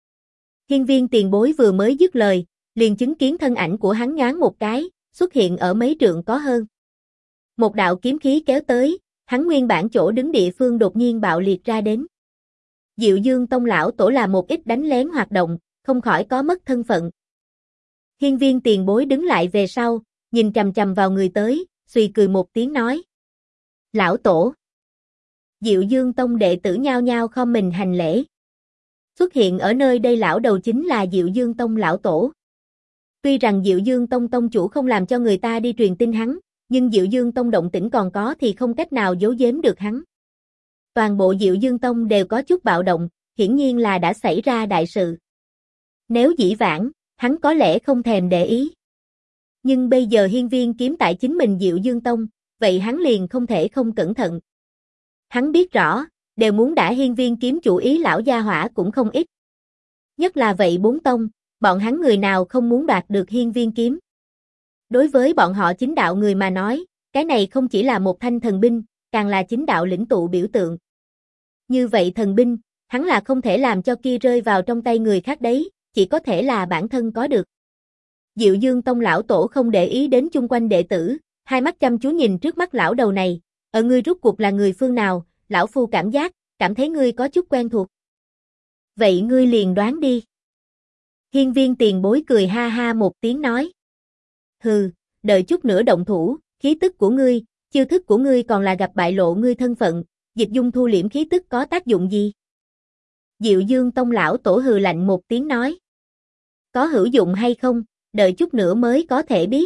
Hiên viên tiền bối vừa mới dứt lời, liền chứng kiến thân ảnh của hắn nhoáng một cái, xuất hiện ở mấy trượng có hơn. Một đạo kiếm khí kéo tới, hắn nguyên bản chỗ đứng địa phương đột nhiên bạo liệt ra đến. Diệu Dương Tông lão tổ là một ít đánh lén hoạt động, không khỏi có mất thân phận. Hiên viên tiền bối đứng lại về sau, nhìn chằm chằm vào người tới, suy cười một tiếng nói. Lão tổ. Diệu Dương Tông đệ tử nhao nhao khom mình hành lễ. Xuất hiện ở nơi đây lão đầu chính là Diệu Dương Tông lão tổ. Tuy rằng Diệu Dương Tông tông chủ không làm cho người ta đi truyền tin hắn, nhưng Diệu Dương Tông động tĩnh còn có thì không cách nào giấu giếm được hắn. Toàn bộ Diệu Dương Tông đều có chút bạo động, hiển nhiên là đã xảy ra đại sự. Nếu dĩ vãng, hắn có lẽ không thèm để ý. Nhưng bây giờ hiên viên kiếm tại chính mình Diệu Dương Tông, vậy hắn liền không thể không cẩn thận. Hắn biết rõ, đều muốn đả hiên viên kiếm chủ ý lão gia hỏa cũng không ít. Nhất là vậy bốn tông, bọn hắn người nào không muốn đoạt được hiên viên kiếm. Đối với bọn họ chính đạo người mà nói, cái này không chỉ là một thanh thần binh, càng là chính đạo lĩnh tụ biểu tượng. Như vậy thần binh, hắn là không thể làm cho kia rơi vào trong tay người khác đấy, chỉ có thể là bản thân có được. Diệu Dương Tông lão tổ không để ý đến chung quanh đệ tử, hai mắt chăm chú nhìn trước mắt lão đầu này, ở ngươi rút cuộc là người phương nào, lão phu cảm thấy ngươi có chút quen thuộc. Vậy ngươi liền đoán đi. Hiên viên tiền bối cười ha ha một tiếng nói. Hừ, đợi chút nữa động thủ, khí tức của ngươi, chiêu thức của ngươi còn là gặp bại lộ ngươi thân phận, dịch dung thu liễm khí tức có tác dụng gì? Diệu Dương Tông lão tổ hừ lạnh một tiếng nói. Có hữu dụng hay không, đợi chút nữa mới có thể biết.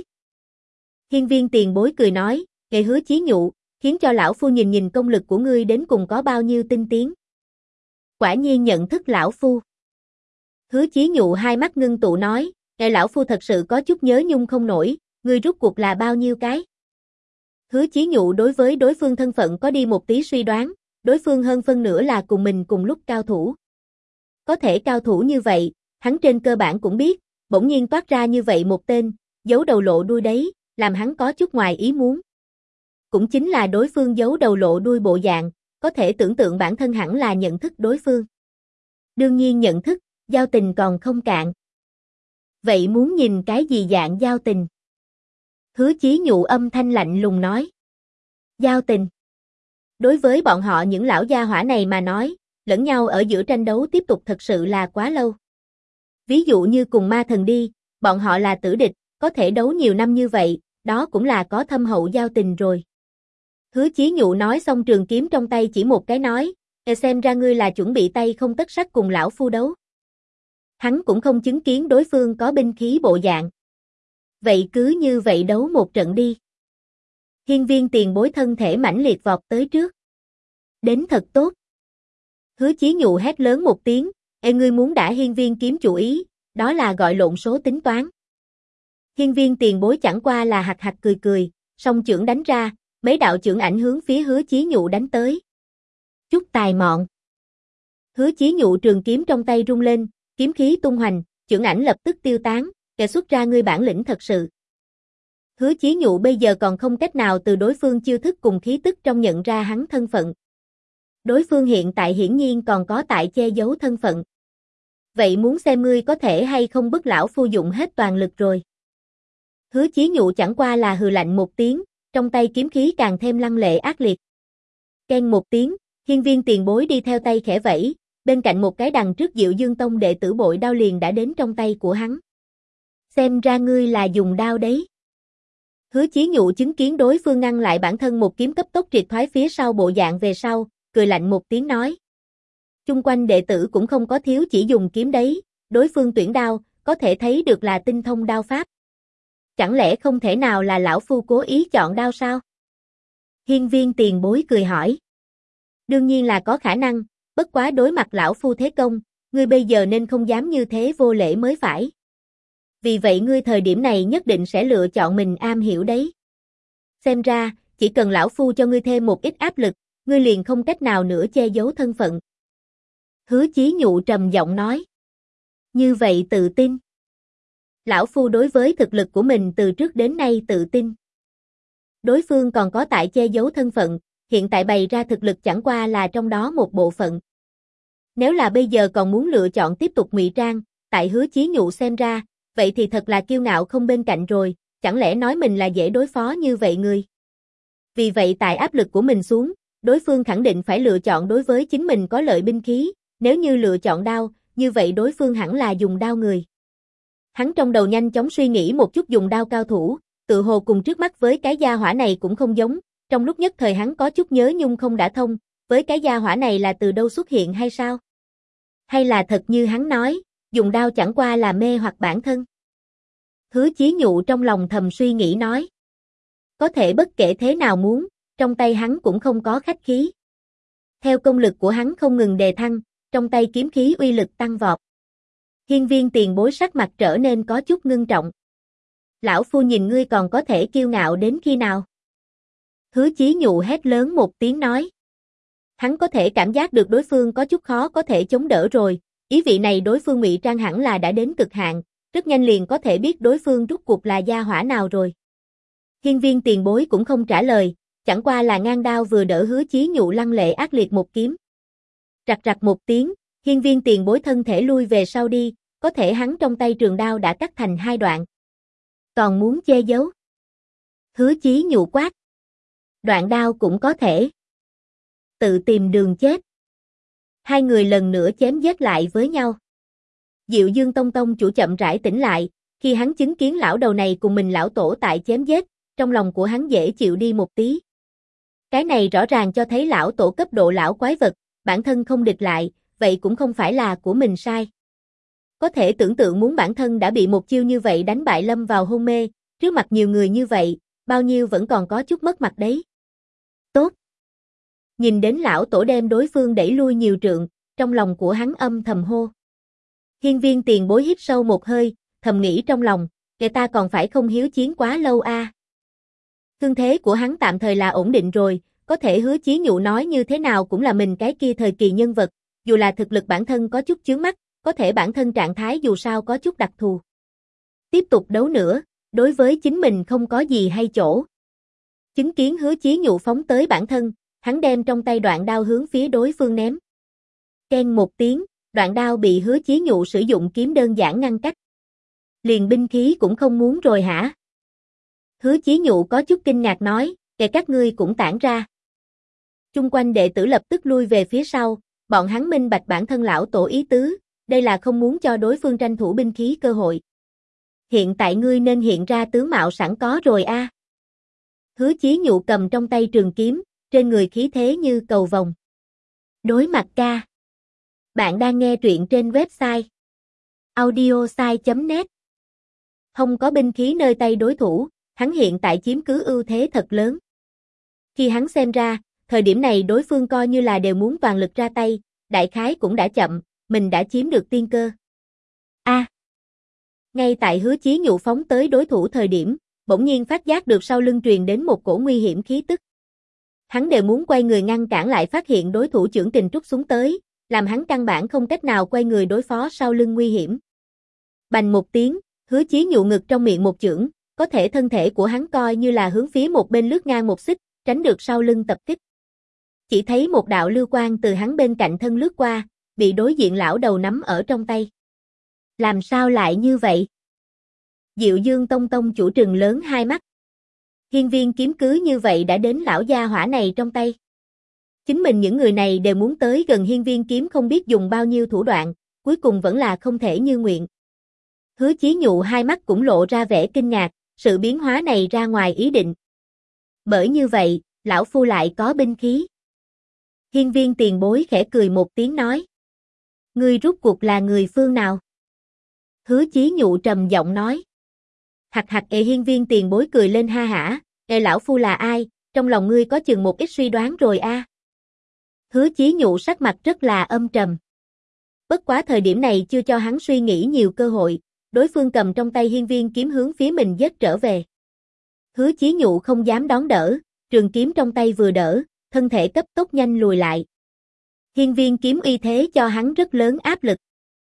Hiên viên tiền bối cười nói, ngày hứa chí nhụ, khiến cho lão phu nhìn nhìn công lực của ngươi đến cùng có bao nhiêu tinh tiến. Quả nhiên nhận thức lão phu. Hứa chí nhụ hai mắt ngưng tụ nói, ngày lão phu thật sự có chút nhớ nhung không nổi, ngươi rút cuộc là bao nhiêu cái? Hứa chí nhụ đối với đối phương thân phận có đi một tí suy đoán, đối phương hơn phân nửa là cùng mình cùng lúc cao thủ. Có thể cao thủ như vậy, hắn trên cơ bản cũng biết, bỗng nhiên toát ra như vậy một tên, giấu đầu lộ đuôi đấy, làm hắn có chút ngoài ý muốn. Cũng chính là đối phương giấu đầu lộ đuôi bộ dạng, có thể tưởng tượng bản thân hẳn là nhận thức đối phương. Đương nhiên nhận thức, giao tình còn không cạn. Vậy muốn nhìn cái gì dạng giao tình? Hứa chí nhụ âm thanh lạnh lùng nói. Giao tình. Đối với bọn họ những lão gia hỏa này mà nói, lẫn nhau ở giữa tranh đấu tiếp tục thật sự là quá lâu. Ví dụ như cùng ma thần đi, bọn họ là tử địch, có thể đấu nhiều năm như vậy, đó cũng là có thâm hậu giao tình rồi. Hứa chí nhụ nói xong trường kiếm trong tay chỉ một cái nói, xem ra ngươi là chuẩn bị tay không tất sắt cùng lão phu đấu. Hắn cũng không chứng kiến đối phương có binh khí bộ dạng. Vậy cứ như vậy đấu một trận đi. Hiên viên tiền bối thân thể mãnh liệt vọt tới trước. Đến thật tốt. Hứa chí nhụ hét lớn một tiếng, ngươi muốn đả hiên viên kiếm chủ ý, đó là gọi lộn số tính toán. Hiên viên tiền bối chẳng qua là hạc hạc cười cười, song chưởng đánh ra, mấy đạo chưởng ảnh hướng phía hứa chí nhụ đánh tới. Chút tài mọn. Hứa chí nhụ trường kiếm trong tay rung lên, kiếm khí tung hoành, chưởng ảnh lập tức tiêu tán, kẻ xuất ra ngươi bản lĩnh thật sự. Hứa chí nhụ bây giờ còn không cách nào từ đối phương chiêu thức cùng khí tức trong nhận ra hắn thân phận. Đối phương hiện tại hiển nhiên còn có tại che giấu thân phận. Vậy muốn xem ngươi có thể hay không bức lão phu dụng hết toàn lực rồi. Hứa chí nhụ chẳng qua là hừ lạnh một tiếng, trong tay kiếm khí càng thêm lăng lệ ác liệt. Keng một tiếng, Hiên Viên tiền bối đi theo tay khẽ vẫy, bên cạnh một cái đằng trước Diệu Dương Tông đệ tử bội đao liền đã đến trong tay của hắn. Xem ra ngươi là dùng đao đấy. Hứa Chí Nhụ chứng kiến đối phương ngăn lại bản thân một kiếm cấp tốc triệt thoái phía sau bộ dạng về sau, cười lạnh một tiếng nói. Chung quanh đệ tử cũng không có thiếu chỉ dùng kiếm đấy, đối phương tuyển đao, có thể thấy được là tinh thông đao pháp. Chẳng lẽ không thể nào là lão phu cố ý chọn đao sao? Hiên Viên tiền bối cười hỏi. Đương nhiên là có khả năng, bất quá đối mặt lão phu thế công, ngươi bây giờ nên không dám như thế vô lễ mới phải. Vì vậy ngươi thời điểm này nhất định sẽ lựa chọn mình am hiểu đấy. Xem ra, chỉ cần lão phu cho ngươi thêm một ít áp lực, ngươi liền không cách nào nữa che giấu thân phận. Hứa Chí Nhụ trầm giọng nói. Như vậy tự tin. Lão phu đối với thực lực của mình từ trước đến nay tự tin. Đối phương còn có tại che giấu thân phận, hiện tại bày ra thực lực chẳng qua là trong đó một bộ phận. Nếu là bây giờ còn muốn lựa chọn tiếp tục ngụy trang, tại Hứa Chí Nhụ xem ra, vậy thì thật là kiêu ngạo không bên cạnh rồi, chẳng lẽ nói mình là dễ đối phó như vậy người. Vì vậy tại áp lực của mình xuống, đối phương khẳng định phải lựa chọn đối với chính mình có lợi binh khí, nếu như lựa chọn đao, như vậy đối phương hẳn là dùng đao người. Hắn trong đầu nhanh chóng suy nghĩ một chút dùng đao cao thủ, tự hồ cùng trước mắt với cái gia hỏa này cũng không giống, trong lúc nhất thời hắn có chút nhớ nhung không đã thông, với cái gia hỏa này là từ đâu xuất hiện hay sao? Hay là thật như hắn nói, dùng đao chẳng qua là mê hoặc bản thân? Hứa Chí Nhụ trong lòng thầm suy nghĩ nói. Có thể bất kể thế nào muốn, trong tay hắn cũng không có khách khí. Theo công lực của hắn không ngừng đề thăng, trong tay kiếm khí uy lực tăng vọt. Hiên Viên tiền bối sắc mặt trở nên có chút ngưng trọng. Lão phu nhìn ngươi còn có thể kiêu ngạo đến khi nào? Hứa Chí Nhụ hét lớn một tiếng nói. Hắn có thể cảm giác được đối phương có chút khó có thể chống đỡ rồi, ý vị này đối phương ngụy trang hẳn là đã đến cực hạn, rất nhanh liền có thể biết đối phương rút cuộc là gia hỏa nào rồi. Hiên Viên tiền bối cũng không trả lời, chẳng qua là ngang đao vừa đỡ Hứa Chí Nhụ lăng lệ ác liệt một kiếm. Rạch rạch một tiếng, Hiên Viên tiền bối thân thể lui về sau đi, có thể hắn trong tay trường đao đã cắt thành hai đoạn. Còn muốn che giấu? Hứa Chí Nhụ quát. Đoạn đao cũng có thể. Tự tìm đường chết. Hai người lần nữa chém giết lại với nhau. Diệu Dương Tông tông chủ chậm rãi tỉnh lại, khi hắn chứng kiến lão đầu này cùng mình lão tổ tại chém giết, trong lòng của hắn dễ chịu đi một tí. Cái này rõ ràng cho thấy lão tổ cấp độ lão quái vật, bản thân không địch lại, vậy cũng không phải là của mình sai. Có thể tưởng tượng muốn bản thân đã bị một chiêu như vậy đánh bại lâm vào hôn mê, trước mặt nhiều người như vậy, bao nhiêu vẫn còn có chút mất mặt đấy. Tốt. Nhìn đến lão tổ đem đối phương đẩy lui nhiều trượng, trong lòng của hắn âm thầm hô. Hiên Viên tiền bối hít sâu một hơi, thầm nghĩ trong lòng, người ta còn phải không hiếu chiến quá lâu a. Thương thế của hắn tạm thời là ổn định rồi, có thể Hứa Chí Nhụ nói như thế nào cũng là mình cái kia thời kỳ nhân vật, dù là thực lực bản thân có chút chướng mắt, có thể bản thân trạng thái dù sao có chút đặc thù. Tiếp tục đấu nữa, đối với chính mình không có gì hay chỗ. Chứng kiến Hứa Chí Nhụ phóng tới bản thân, hắn đem trong tay đoạn đao hướng phía đối phương ném. Keng một tiếng, đoạn đao bị Hứa Chí Nhụ sử dụng kiếm đơn giản ngăn cách. Liền binh khí cũng không muốn rồi hả? Hứa Chí Nhụ có chút kinh ngạc nói, kể các ngươi cũng tản ra. Chung quanh đệ tử lập tức lui về phía sau, bọn hắn minh bạch bản thân lão tổ ý tứ, đây là không muốn cho đối phương tranh thủ binh khí cơ hội. Hiện tại ngươi nên hiện ra tướng mạo sẵn có rồi a. Hứa Chí Nhụ cầm trong tay trường kiếm, trên người khí thế như cầu vồng. Đối mặt ca. Bạn đang nghe truyện trên website audiosai.net. Không có binh khí nơi tay đối thủ, hắn hiện tại chiếm cứ ưu thế thật lớn. Khi hắn xem ra, thời điểm này đối phương coi như là đều muốn toàn lực ra tay, đại khái cũng đã chậm, mình đã chiếm được tiên cơ. Ngay tại Hứa Chí Nhụ phóng tới đối thủ thời điểm, bỗng nhiên phát giác được sau lưng truyền đến một cổ nguy hiểm khí tức. Hắn đều muốn quay người ngăn cản lại phát hiện đối thủ chưởng kình trút xuống tới, làm hắn căn bản không cách nào quay người đối phó sau lưng nguy hiểm. Bành một tiếng, Hứa Chí Nhụ ngực trong miệng một chưởng, có thể thân thể của hắn coi như là hướng phía một bên lướt ngang một xích, tránh được sau lưng tập kích. Chỉ thấy một đạo lưu quang từ hắn bên cạnh thân lướt qua, bị đối diện lão đầu nắm ở trong tay. Làm sao lại như vậy? Diệu Dương Tông tông chủ trừng lớn hai mắt. Hiên viên kiếm cứ như vậy đã đến lão gia hỏa này trong tay. Chính mình những người này đều muốn tới gần hiên viên kiếm không biết dùng bao nhiêu thủ đoạn, cuối cùng vẫn là không thể như nguyện. Hứa Chí Nhụ hai mắt cũng lộ ra vẻ kinh ngạc, sự biến hóa này ra ngoài ý định. Bởi như vậy, lão phu lại có binh khí. Hiên viên tiền bối khẽ cười một tiếng nói. Ngươi rút cuộc là người phương nào? Hứa Chí Nhụ trầm giọng nói. Hạc hạc hiên viên tiền bối cười lên ha hả, lão phu là ai, trong lòng ngươi có chừng một ít suy đoán rồi a. Hứa Chí Nhụ sắc mặt rất là âm trầm. Bất quá thời điểm này chưa cho hắn suy nghĩ nhiều cơ hội, đối phương cầm trong tay hiên viên kiếm hướng phía mình giết trở về. Hứa Chí Nhụ không dám đón đỡ, trường kiếm trong tay vừa đỡ, thân thể cấp tốc nhanh lùi lại. Hiên viên kiếm uy thế cho hắn rất lớn áp lực.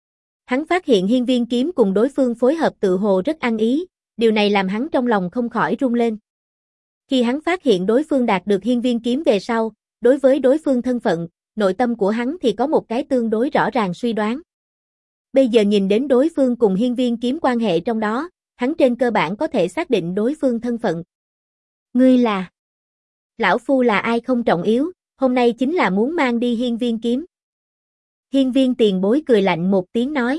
Hắn phát hiện hiên viên kiếm cùng đối phương phối hợp tự hồ rất ăn ý, điều này làm hắn trong lòng không khỏi rung lên. Khi hắn phát hiện đối phương đạt được hiên viên kiếm về sau, đối với đối phương thân phận, nội tâm của hắn thì có một cái tương đối rõ ràng suy đoán. Bây giờ nhìn đến đối phương cùng hiên viên kiếm quan hệ trong đó, hắn trên cơ bản có thể xác định đối phương thân phận. Ngươi là? Lão phu là ai không trọng yếu, hôm nay chính là muốn mang đi hiên viên kiếm. Hiên viên tiền bối cười lạnh một tiếng nói.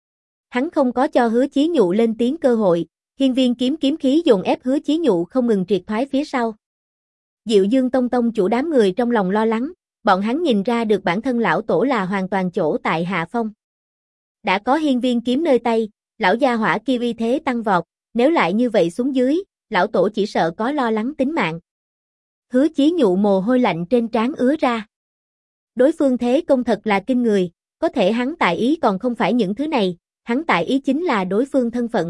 Hắn không có cho Hứa Chí Nhụ lên tiếng cơ hội, hiên viên kiếm kiếm khí dồn ép Hứa Chí Nhụ không ngừng triệt thoái phía sau. Diệu Dương Tông tông chủ đám người trong lòng lo lắng, bọn hắn nhìn ra được bản thân lão tổ là hoàn toàn chỗ tại hạ phong. Đã có hiên viên kiếm nơi tay, lão gia hỏa kia uy thế tăng vọt, nếu lại như vậy xuống dưới, lão tổ chỉ sợ có lo lắng tính mạng. Hứa Chí Nhụ mồ hôi lạnh trên trán ứa ra. Đối phương thế công thật là kinh người, có thể hắn tại ý còn không phải những thứ này, hắn tại ý chính là đối phương thân phận.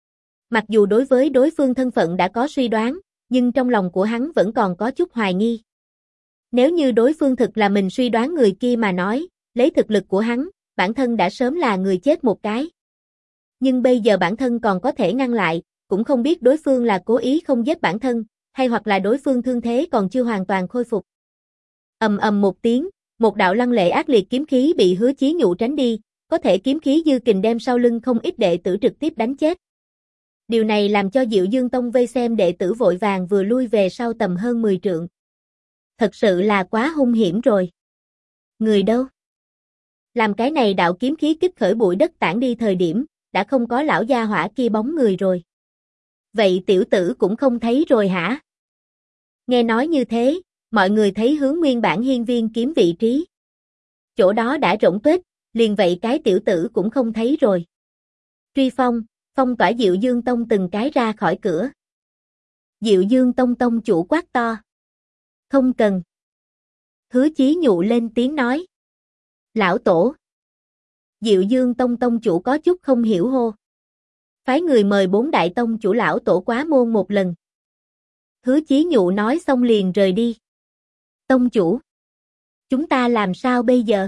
Mặc dù đối với đối phương thân phận đã có suy đoán, nhưng trong lòng của hắn vẫn còn có chút hoài nghi. Nếu như đối phương thực là mình suy đoán người kia mà nói, lấy thực lực của hắn, bản thân đã sớm là người chết một cái. Nhưng bây giờ bản thân còn có thể ngăn lại, cũng không biết đối phương là cố ý không giết bản thân, hay hoặc là đối phương thương thế còn chưa hoàn toàn khôi phục. Ầm ầm một tiếng, một đạo lăng lệ ác liệt kiếm khí bị Hứa Chí Nhụ tránh đi, có thể kiếm khí dư kình đem sau lưng không ít đệ tử trực tiếp đánh chết. Điều này làm cho Diệu Dương Tông vây xem đệ tử vội vàng vừa lui về sau tầm hơn 10 trượng. Thật sự là quá hung hiểm rồi. Người đâu? Làm cái này đạo kiếm khí kích khởi bụi đất tản đi thời điểm, đã không có lão gia hỏa kia bóng người rồi. Vậy tiểu tử cũng không thấy rồi hả? Nghe nói như thế, mọi người thấy hướng nguyên bản hiên viên kiếm vị trí. Chỗ đó đã rỗng tuếch, liền vậy cái tiểu tử cũng không thấy rồi. Truy phong, phong tỏa Diệu Dương Tông từng cái ra khỏi cửa. Diệu Dương Tông tông chủ quát to. Không cần. Hứa Chí Nhụ lên tiếng nói. Lão tổ. Diệu Dương Tông tông chủ có chút không hiểu hô. Phái người mời 4 đại tông chủ lão tổ quá môn một lần. Hứa Chí Nhụ nói xong liền rời đi. Tông chủ. Chúng ta làm sao bây giờ?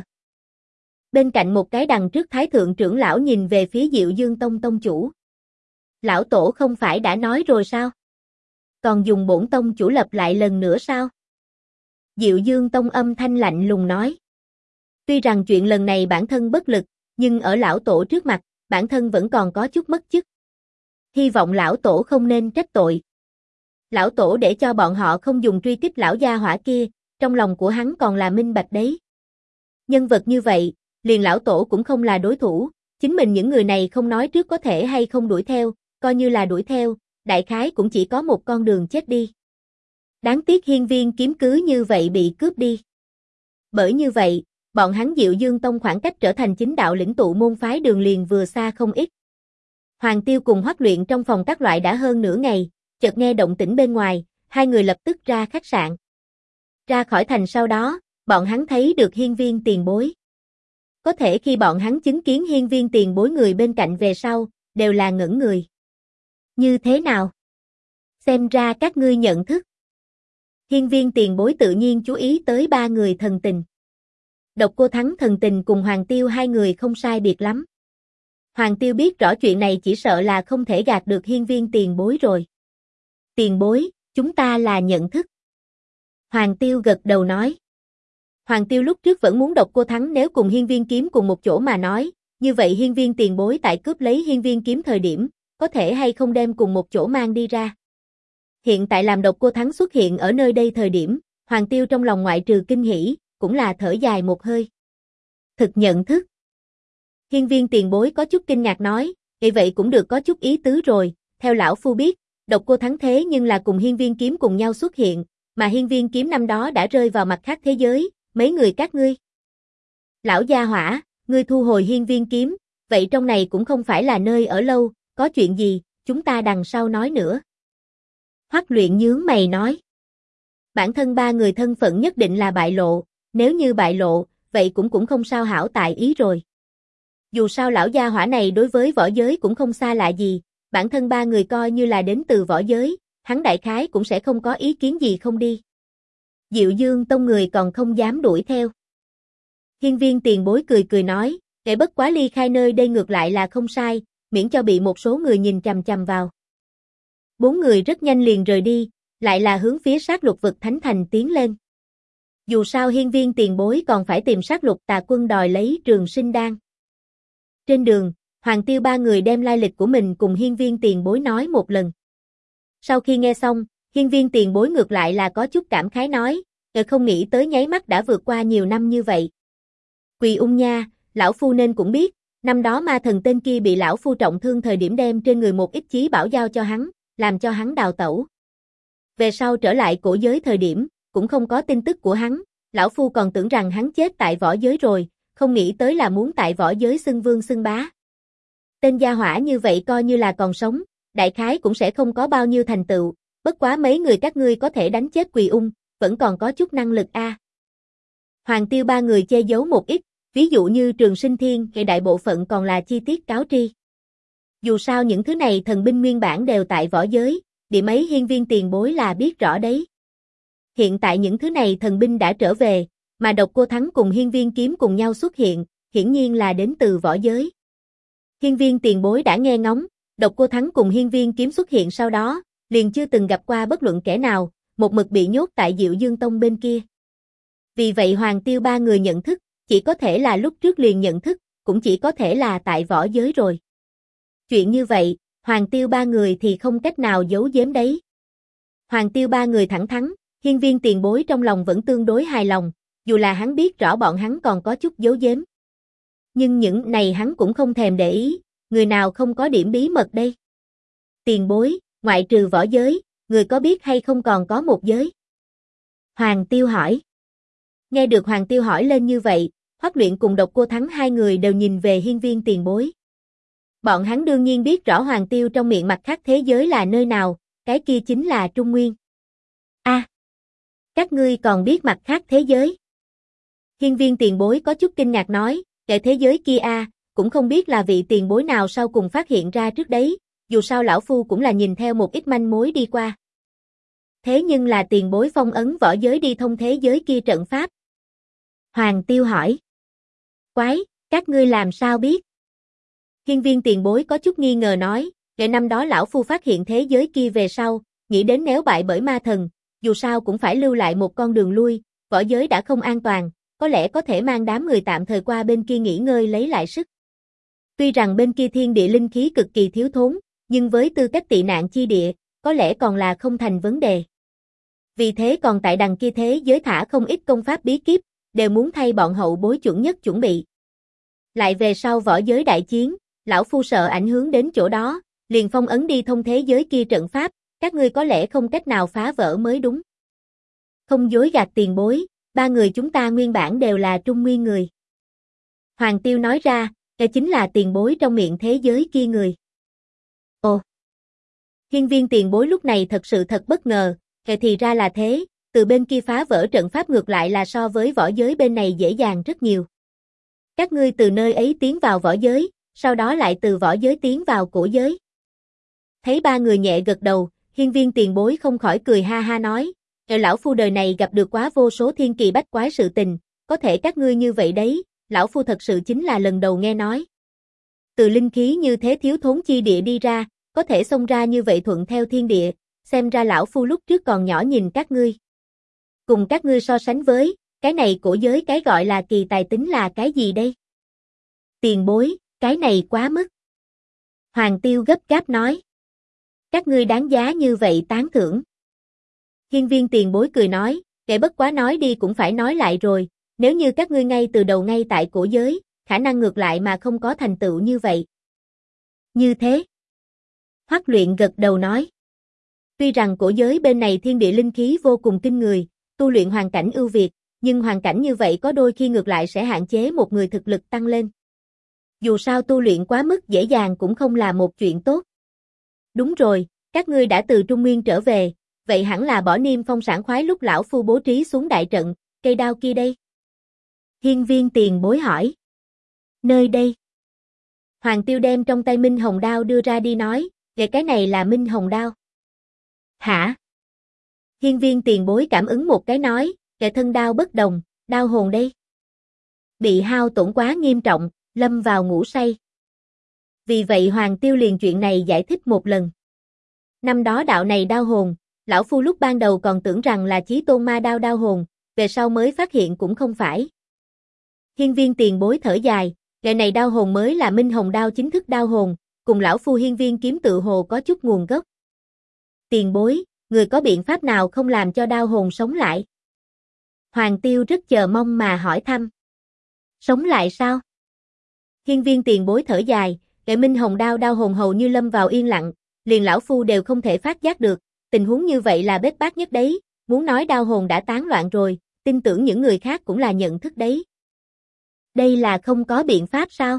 Bên cạnh một cái đằng trước thái thượng trưởng lão nhìn về phía Diệu Dương Tông tông chủ. Lão tổ không phải đã nói rồi sao? Còn dùng bổn tông chủ lập lại lần nữa sao? Diệu Dương Tông âm thanh lạnh lùng nói. Tuy rằng chuyện lần này bản thân bất lực, nhưng ở lão tổ trước mặt, bản thân vẫn còn có chút mất chức. Hy vọng lão tổ không nên trách tội. Lão tổ để cho bọn họ không dùng truy kích lão gia hỏa kia, trong lòng của hắn còn là minh bạch đấy. Nhân vật như vậy, liền lão tổ cũng không là đối thủ, chính mình những người này không nói trước có thể hay không đuổi theo, coi như là đuổi theo, đại khái cũng chỉ có một con đường chết đi. Đáng tiếc hiên viên kiếm cứ như vậy bị cướp đi. Bởi như vậy, bọn hắn Diệu Dương Tông khoảng cách trở thành chính đạo lĩnh tụ môn phái đường liền vừa xa không ít. Hoàng Tiêu cùng Hoắc Luyện trong phòng các loại đã hơn nửa ngày, chợt nghe động tĩnh bên ngoài, hai người lập tức ra khách sạn. Ra khỏi thành sau đó, bọn hắn thấy được hiên viên tiền bối. Có thể khi bọn hắn chứng kiến hiên viên tiền bối người bên cạnh về sau, đều là ngẩn người. Như thế nào? Xem ra các ngươi nhận thức. Hiên viên tiền bối tự nhiên chú ý tới ba người thần tình. Độc Cô Thắng thần tình cùng Hoàng Tiêu hai người không sai biệt lắm. Hoàng Tiêu biết rõ chuyện này chỉ sợ là không thể gạt được hiên viên tiền bối rồi. Tiền bối, chúng ta là nhận thức. Hoàng Tiêu gật đầu nói. Hoàng Tiêu lúc trước vẫn muốn Độc Cô Thắng nếu cùng hiên viên kiếm cùng một chỗ mà nói, như vậy hiên viên tiền bối tại cướp lấy hiên viên kiếm thời điểm, có thể hay không đem cùng một chỗ mang đi ra. Hiện tại làm Độc Cô Thắng xuất hiện ở nơi đây thời điểm, Hoàng Tiêu trong lòng ngoại trừ kinh hỉ, cũng là thở dài một hơi. Thực nhận thức. Hiên Viên tiền bối có chút kinh ngạc nói, vậy cũng được có chút ý tứ rồi, theo lão phu biết, Độc Cô Thắng thế nhưng là cùng Hiên Viên kiếm cùng nhau xuất hiện, mà Hiên Viên kiếm năm đó đã rơi vào mặt khác thế giới, mấy người các ngươi. Lão gia hỏa, ngươi thu hồi Hiên Viên kiếm, vậy trong này cũng không phải là nơi ở lâu, có chuyện gì, chúng ta đằng sau nói nữa. Hoắc Luyện nhướng mày nói. Bản thân ba người thân phận nhất định là bại lộ, nếu như bại lộ, vậy cũng không sao hảo tại ý rồi. Dù sao lão gia hỏa này đối với võ giới cũng không xa lạ gì, bản thân ba người coi như là đến từ võ giới, hắn đại khái cũng sẽ không có ý kiến gì không đi. Diệu Dương Tông người còn không dám đuổi theo. Hiên Viên tiền bối cười cười nói, kẻ bất quá ly khai nơi đây ngược lại là không sai, miễn cho bị một số người nhìn chằm chằm vào. Bốn người rất nhanh liền rời đi, lại là hướng phía sát lục vực Thánh Thành tiến lên. Dù sao Hiên Viên tiền bối còn phải tìm sát lục tà quân đòi lấy Trường Sinh Đan. Trên đường, Hoàng Tiêu ba người đem lai lịch của mình cùng Hiên Viên tiền bối nói một lần. Sau khi nghe xong, Hiên Viên tiền bối ngược lại là có chút cảm khái nói, không nghĩ tới nháy mắt đã vượt qua nhiều năm như vậy. Quỳ Ung nha, lão phu nên cũng biết, năm đó ma thần tên kia bị lão phu trọng thương thời điểm đem trên người một ít chí bảo giao cho hắn, làm cho hắn đào tẩu. Về sau trở lại cổ giới thời điểm, cũng không có tin tức của hắn, lão phu còn tưởng rằng hắn chết tại võ giới rồi, không nghĩ tới là muốn tại võ giới xưng vương xưng bá. Tên gia hỏa như vậy coi như là còn sống, đại khái cũng sẽ không có bao nhiêu thành tựu, bất quá mấy người các ngươi có thể đánh chết Quỳ Ung, vẫn còn có chút năng lực a. Hoàng Tiêu ba người che giấu một ít, ví dụ như Trường Sinh Thiên, hay đại bộ phận còn là chi tiết cáo tri. Dù sao những thứ này thần binh nguyên bản đều tại võ giới, điểm ấy Hiên Viên tiền bối là biết rõ đấy. Hiện tại những thứ này thần binh đã trở về, mà Độc Cô Thắng cùng Hiên Viên kiếm cùng nhau xuất hiện, hiển nhiên là đến từ võ giới. Hiên Viên tiền bối đã nghe ngóng, Độc Cô Thắng cùng Hiên Viên kiếm xuất hiện sau đó, liền chưa từng gặp qua bất luận kẻ nào, một mực bị nhốt tại Diệu Dương Tông bên kia. Vì vậy Hoàng Tiêu ba người nhận thức, chỉ có thể là lúc trước liền nhận thức, cũng chỉ có thể là tại võ giới rồi. Chuyện như vậy, Hoàng Tiêu ba người thì không cách nào giấu giếm đấy. Hoàng Tiêu ba người thẳng thắn, Hiên Viên tiền bối trong lòng vẫn tương đối hài lòng, dù là hắn biết rõ bọn hắn còn có chút giấu giếm. Nhưng những này hắn cũng không thèm để ý, người nào không có điểm bí mật đây. Tiền bối, ngoại trừ võ giới, người có biết hay không còn có một giới? Hoàng Tiêu hỏi. Nghe được Hoàng Tiêu hỏi lên như vậy, Hoắc Luyện cùng Độc Cô Thắng hai người đều nhìn về Hiên Viên tiền bối. Bọn hắn đương nhiên biết rõ Hoàng Tiêu trong miệng mặt khác thế giới là nơi nào, cái kia chính là Trung Nguyên. A, các ngươi còn biết mặt khác thế giới? Hiên Viên tiền bối có chút kinh ngạc nói, cái thế giới kia cũng không biết là vị tiền bối nào sau cùng phát hiện ra trước đấy, dù sao lão phu cũng là nhìn theo một ít manh mối đi qua. Thế nhưng là tiền bối phong ấn võ giới đi thông thế giới kia trận pháp. Hoàng Tiêu hỏi. Quái, các ngươi làm sao biết? Hiên Viên tiền bối có chút nghi ngờ nói, ngày năm đó lão phu phát hiện thế giới kia về sau, nghĩ đến nếu bại bởi ma thần, dù sao cũng phải lưu lại một con đường lui, võ giới đã không an toàn, có lẽ có thể mang đám người tạm thời qua bên kia nghỉ ngơi lấy lại sức. Tuy rằng bên kia thiên địa linh khí cực kỳ thiếu thốn, nhưng với tư cách tị nạn chi địa, có lẽ còn là không thành vấn đề. Vì thế còn tại đằng kia thế giới thả không ít công pháp bí kíp, đều muốn thay bọn hậu bối chuẩn nhất chuẩn bị. Lại về sau võ giới đại chiến, lão phu sợ ảnh hưởng đến chỗ đó, liền phong ấn đi thông thế giới kia trận pháp, các ngươi có lẽ không cách nào phá vỡ mới đúng. Không dối gạt tiền bối, ba người chúng ta nguyên bản đều là Trung Nguyên người. Hoàng Tiêu nói ra, đây chính là tiền bối trong miệng thế giới kia người. Ồ! Hiên Viên tiền bối lúc này thật sự thật bất ngờ, thì ra là thế, từ bên kia phá vỡ trận pháp ngược lại là so với võ giới bên này dễ dàng rất nhiều. Các ngươi từ nơi ấy tiến vào võ giới, sau đó lại từ võ giới tiến vào cổ giới. Thấy ba người nhẹ gật đầu, Hiên Viên tiền bối không khỏi cười ha ha nói, lão phu đời này gặp được quá vô số thiên kỳ bách quái sự tình, có thể các ngươi như vậy đấy, lão phu thật sự chính là lần đầu nghe nói. Từ linh khí như thế thiếu thốn chi địa đi ra, có thể xông ra như vậy thuận theo thiên địa, xem ra lão phu lúc trước còn nhỏ nhìn các ngươi. Cùng các ngươi so sánh với, cái này cổ giới cái gọi là kỳ tài tính là cái gì đây? Tiền bối, cái này quá mức. Hoàng Tiêu gấp gáp nói. Các ngươi đáng giá như vậy tán thưởng, Hiên viên tiền bối cười nói, kệ bất quá nói đi cũng phải nói lại rồi, nếu như các ngươi ngay từ đầu ngay tại cổ giới, khả năng ngược lại mà không có thành tựu như vậy. Như thế. Hoắc Luyện gật đầu nói. Tuy rằng cổ giới bên này thiên địa linh khí vô cùng kinh người, tu luyện hoàn cảnh ưu việt, nhưng hoàn cảnh như vậy có đôi khi ngược lại sẽ hạn chế một người thực lực tăng lên. Dù sao tu luyện quá mức dễ dàng cũng không là một chuyện tốt. Đúng rồi, các ngươi đã từ Trung Nguyên trở về, vậy hẳn là bỏ Niêm Phong sảng khoái lúc lão phu bố trí xuống đại trận, cây đao kia đây. Hiên viên tiền bối hỏi. Nơi đây. Hoàng Tiêu đem trong tay Minh Hồng đao đưa ra đi nói, về cái này là Minh Hồng đao. Hả? Hiên viên tiền bối cảm ứng một cái nói, kẻ thân đao bất đồng, đao hồn đây. Bị hao tổn quá nghiêm trọng, lâm vào ngủ say. Vì vậy Hoàng Tiêu liền chuyện này giải thích một lần. Năm đó đạo này đao hồn, lão phu lúc ban đầu còn tưởng rằng là Chí Tôn Ma đao đao hồn, về sau mới phát hiện cũng không phải. Hiên viên tiền bối thở dài, ngày này đao hồn mới là Minh Hồng đao chính thức đao hồn, cùng lão phu hiên viên kiếm tự hồ có chút nguồn gốc. Tiền bối, người có biện pháp nào không làm cho đao hồn sống lại? Hoàng Tiêu rất chờ mong mà hỏi thăm. Sống lại sao? Hiên viên tiền bối thở dài, kẻ Minh Hồng đao đao hồn hầu như lâm vào yên lặng, liền lão phu đều không thể phát giác được, tình huống như vậy là bết bát nhất đấy, muốn nói đao hồn đã tán loạn rồi, tin tưởng những người khác cũng là nhận thức đấy. Đây là không có biện pháp sao?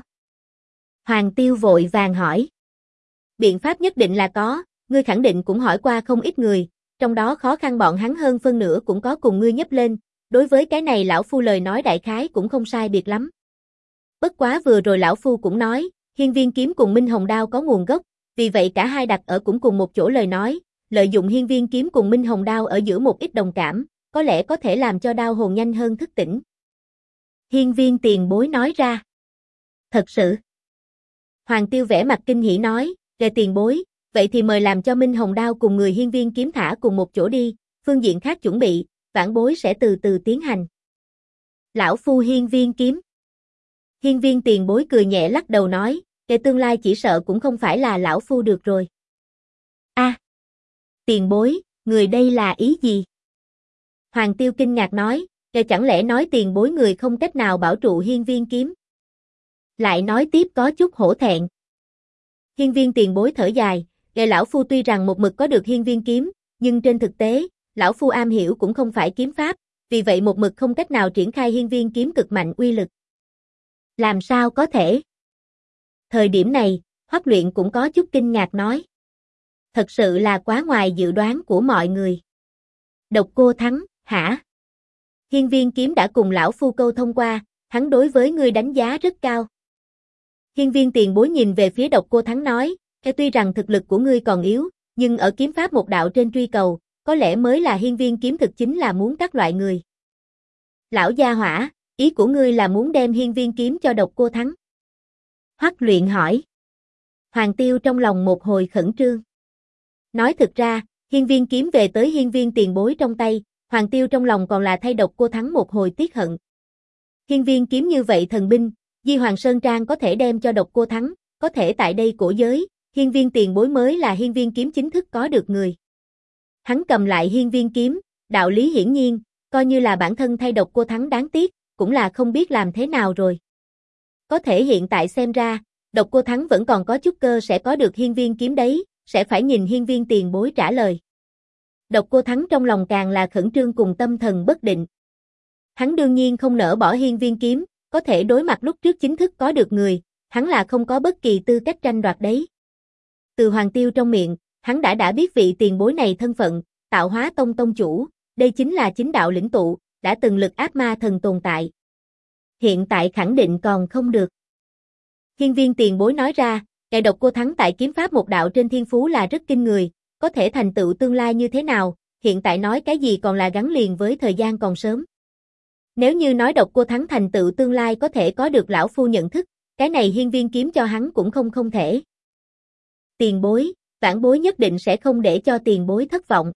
Hoàng Tiêu vội vàng hỏi. Biện pháp nhất định là có, ngươi khẳng định cũng hỏi qua không ít người, trong đó khó khăn bọn hắn hơn phân nửa cũng có cùng ngươi nhấp lên, đối với cái này lão phu lời nói đại khái cũng không sai biệt lắm. Bất quá vừa rồi lão phu cũng nói, hiên viên kiếm cùng Minh Hồng đao có nguồn gốc, vì vậy cả hai đặt ở cũng cùng một chỗ lời nói, lợi dụng hiên viên kiếm cùng Minh Hồng đao ở giữa một ít đồng cảm, có lẽ có thể làm cho đao hồn nhanh hơn thức tỉnh. Hiên viên tiền bối nói ra. Thật sự. Hoàng Tiêu vẻ mặt kinh hỉ nói, về tiền bối, vậy thì mời làm cho Minh Hồng đao cùng người hiên viên kiếm thả cùng một chỗ đi, phương diện khác chuẩn bị, vãn bối sẽ từ từ tiến hành. Lão phu hiên viên kiếm. Hiên viên tiền bối cười nhẹ lắc đầu nói, cái tương lai chỉ sợ cũng không phải là lão phu được rồi. A, tiền bối, người đây là ý gì? Hoàng Tiêu kinh ngạc nói, cái chẳng lẽ nói tiền bối người không cách nào bảo trụ hiên viên kiếm? Lại nói tiếp có chút hổ thẹn. Hiên viên tiền bối thở dài, cái lão phu tuy rằng một mực có được hiên viên kiếm, nhưng trên thực tế, lão phu am hiểu cũng không phải kiếm pháp, vì vậy một mực không cách nào triển khai hiên viên kiếm cực mạnh uy lực. Làm sao có thể? Thời điểm này, Hoắc Luyện cũng có chút kinh ngạc nói. Thật sự là quá ngoài dự đoán của mọi người. Độc Cô Thắng, hả? Hiên viên kiếm đã cùng lão phu câu thông qua, hắn đối với ngươi đánh giá rất cao. Hiên viên tiền bối nhìn về phía Độc Cô Thắng nói, tuy rằng thực lực của ngươi còn yếu, nhưng ở kiếm pháp một đạo trên truy cầu, có lẽ mới là hiên viên kiếm thực chính là muốn các loại người. Lão gia hỏa, ý của ngươi là muốn đem hiên viên kiếm cho Độc Cô Thắng? Hoắc Luyện hỏi. Hoàng Tiêu trong lòng một hồi khẩn trương. Nói thực ra, hiên viên kiếm về tới hiên viên tiền bối trong tay, Hoàng Tiêu trong lòng còn là thay Độc Cô Thắng một hồi tiếc hận. Hiên viên kiếm như vậy thần binh, Di Hoàng Sơn Trang có thể đem cho Độc Cô Thắng, có thể tại đây cổ giới, hiên viên tiền bối mới là hiên viên kiếm chính thức có được người. Hắn cầm lại hiên viên kiếm, đạo lý hiển nhiên, coi như là bản thân thay Độc Cô Thắng đáng tiếc, cũng là không biết làm thế nào rồi. Có thể hiện tại xem ra, Độc Cô Thắng vẫn còn có chút cơ sẽ có được hiên viên kiếm đấy, sẽ phải nhìn hiên viên tiền bối trả lời. Độc Cô Thắng trong lòng càng là khẩn trương cùng tâm thần bất định. Hắn đương nhiên không nỡ bỏ hiên viên kiếm, có thể đối mặt lúc trước chính thức có được người, hắn là không có bất kỳ tư cách tranh đoạt đấy. Từ Hoàng Tiêu trong miệng, hắn đã biết vị tiền bối này thân phận, Tạo Hóa Tông tông chủ, đây chính là chính đạo lĩnh tụ, đã từng lực áp ma thần tồn tại. Hiện tại khẳng định còn không được. Hiên viên tiền bối nói ra, kẻ Độc Cô Thắng tại kiếm pháp một đạo trên thiên phú là rất kinh người, có thể thành tựu tương lai như thế nào, hiện tại nói cái gì còn là gắn liền với thời gian còn sớm. Nếu như nói Độc Cô Thắng thành tựu tương lai có thể có được lão phu nhận thức, cái này hiên viên kiếm cho hắn cũng không thể. Tiền bối, vãn bối nhất định sẽ không để cho tiền bối thất vọng.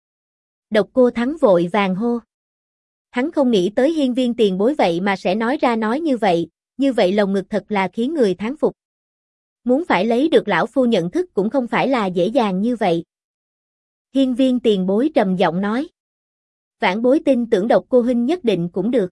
Độc Cô Thắng vội vàng hô. Hắn không nghĩ tới hiên viên tiền bối vậy mà sẽ nói ra nói như vậy lồng ngực thật là khiến người thán phục. Muốn phải lấy được lão phu nhận thức cũng không phải là dễ dàng như vậy. Hiên viên tiền bối trầm giọng nói. Vãn bối tin tưởng Độc Cô huynh nhất định cũng được.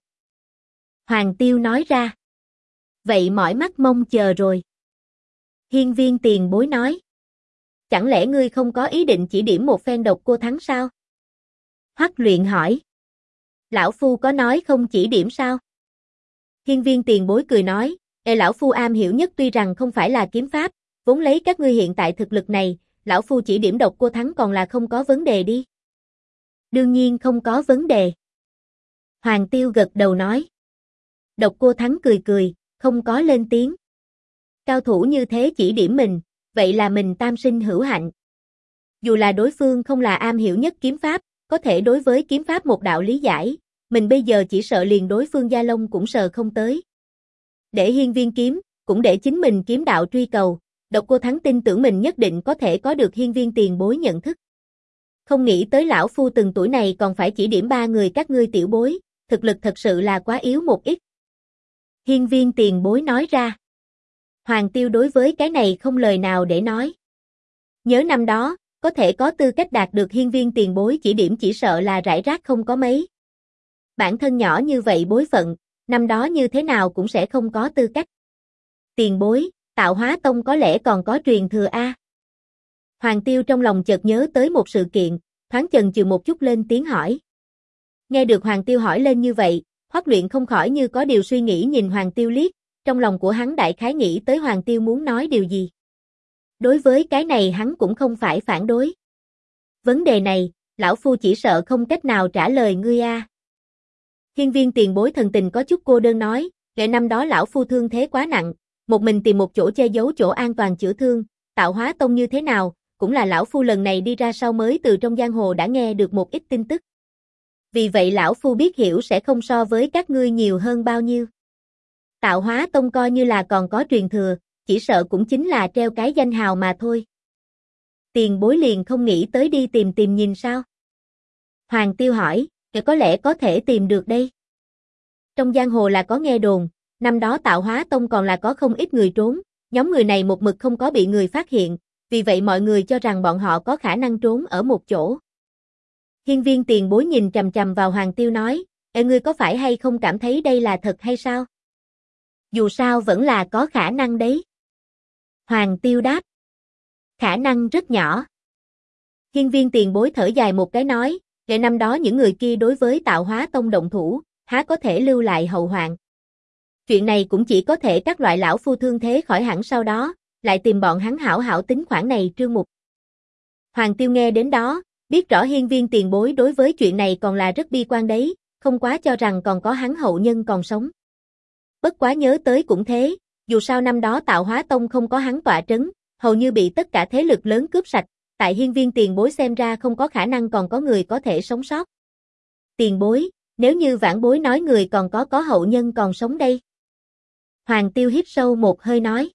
Hoàng Tiêu nói ra. Vậy mỏi mắt mong chờ rồi. Hiên viên tiền bối nói. Chẳng lẽ ngươi không có ý định chỉ điểm một phen Độc Cô thắng sao? Hoắc Luyện hỏi. Lão phu có nói không chỉ điểm sao? Hiên viên tiền bối cười nói, lão phu am hiểu nhất tuy rằng không phải là kiếm pháp, vốn lấy các ngươi hiện tại thực lực này, lão phu chỉ điểm Độc Cô thắng còn là không có vấn đề đi. Đương nhiên không có vấn đề. Hoàng Tiêu gật đầu nói. Độc Cô thắng cười cười, không có lên tiếng. Cao thủ như thế chỉ điểm mình, vậy là mình tam sinh hữu hạnh. Dù là đối phương không là am hiểu nhất kiếm pháp, có thể đối với kiếm pháp một đạo lý giải, mình bây giờ chỉ sợ liền đối phương da lông cũng sờ không tới. Để hiên viên kiếm, cũng để chính mình kiếm đạo truy cầu, Độc Cô thắng tin tưởng mình nhất định có thể có được hiên viên tiền bối nhận thức. Không nghĩ tới lão phu từng tuổi này còn phải chỉ điểm 3 người các ngươi tiểu bối, thực lực thật sự là quá yếu một ít. Hiên viên tiền bối nói ra. Hoàng Tiêu đối với cái này không lời nào để nói. Nhớ năm đó, có thể có tư cách đạt được hiên viên tiền bối chỉ điểm chỉ sợ là rải rác không có mấy. Bản thân nhỏ như vậy bối phận, năm đó như thế nào cũng sẽ không có tư cách. Tiền bối, Tạo Hóa Tông có lẽ còn có truyền thừa a? Hoàng Tiêu trong lòng chợt nhớ tới một sự kiện, thoáng chần chừ một chút lên tiếng hỏi. Nghe được Hoàng Tiêu hỏi lên như vậy, Hoắc Luyện không khỏi như có điều suy nghĩ nhìn Hoàng Tiêu liếc, trong lòng của hắn đại khái nghĩ tới Hoàng Tiêu muốn nói điều gì. Đối với cái này hắn cũng không phải phản đối. Vấn đề này, lão phu chỉ sợ không cách nào trả lời ngươi a. Hiên viên tiền bối thần tình có chút cô đơn nói, lẽ năm đó lão phu thương thế quá nặng, một mình tìm một chỗ che giấu chỗ an toàn chữa thương, Tạo Hóa Tông như thế nào, cũng là lão phu lần này đi ra sau mới từ trong giang hồ đã nghe được một ít tin tức. Vì vậy lão phu biết hiểu sẽ không so với các ngươi nhiều hơn bao nhiêu. Tạo Hóa Tông coi như là còn có truyền thừa, chỉ sợ cũng chính là treo cái danh hào mà thôi. Tiền bối liền không nghĩ tới đi tìm nhìn sao? Hoàng Tiêu hỏi, có lẽ có thể tìm được đây. Trong giang hồ là có nghe đồn, năm đó Tạo Hóa Tông còn là có không ít người trốn, nhóm người này một mực không có bị người phát hiện, vì vậy mọi người cho rằng bọn họ có khả năng trốn ở một chỗ. Hiên viên tiền bối nhìn chằm chằm vào Hoàng Tiêu nói, ngươi có phải hay không cảm thấy đây là thật hay sao? Dù sao vẫn là có khả năng đấy. Hoàng Tiêu đáp. Khả năng rất nhỏ. Hiên viên tiền bối thở dài một cái nói, ngày năm đó những người kia đối với Tạo Hóa Tông động thủ, há có thể lưu lại hậu hoạn. Chuyện này cũng chỉ có thể các loại lão phu thương thế khỏi hẳn sau đó, lại tìm bọn hắn hảo hảo tính khoản này trương mục. Hoàng Tiêu nghe đến đó, biết rõ hiên viên tiền bối đối với chuyện này còn là rất bi quan đấy, không quá cho rằng còn có hắn hậu nhân còn sống. Bất quá nhớ tới cũng thế, dù sao năm đó Tạo Hóa Tông không có hắn tọa trấn, hầu như bị tất cả thế lực lớn cướp sạch, tại hiên viên tiền bối xem ra không có khả năng còn có người có thể sống sót. Tiền bối, nếu như vãn bối nói người còn có hậu nhân còn sống đây. Hoàng Tiêu hít sâu một hơi nói.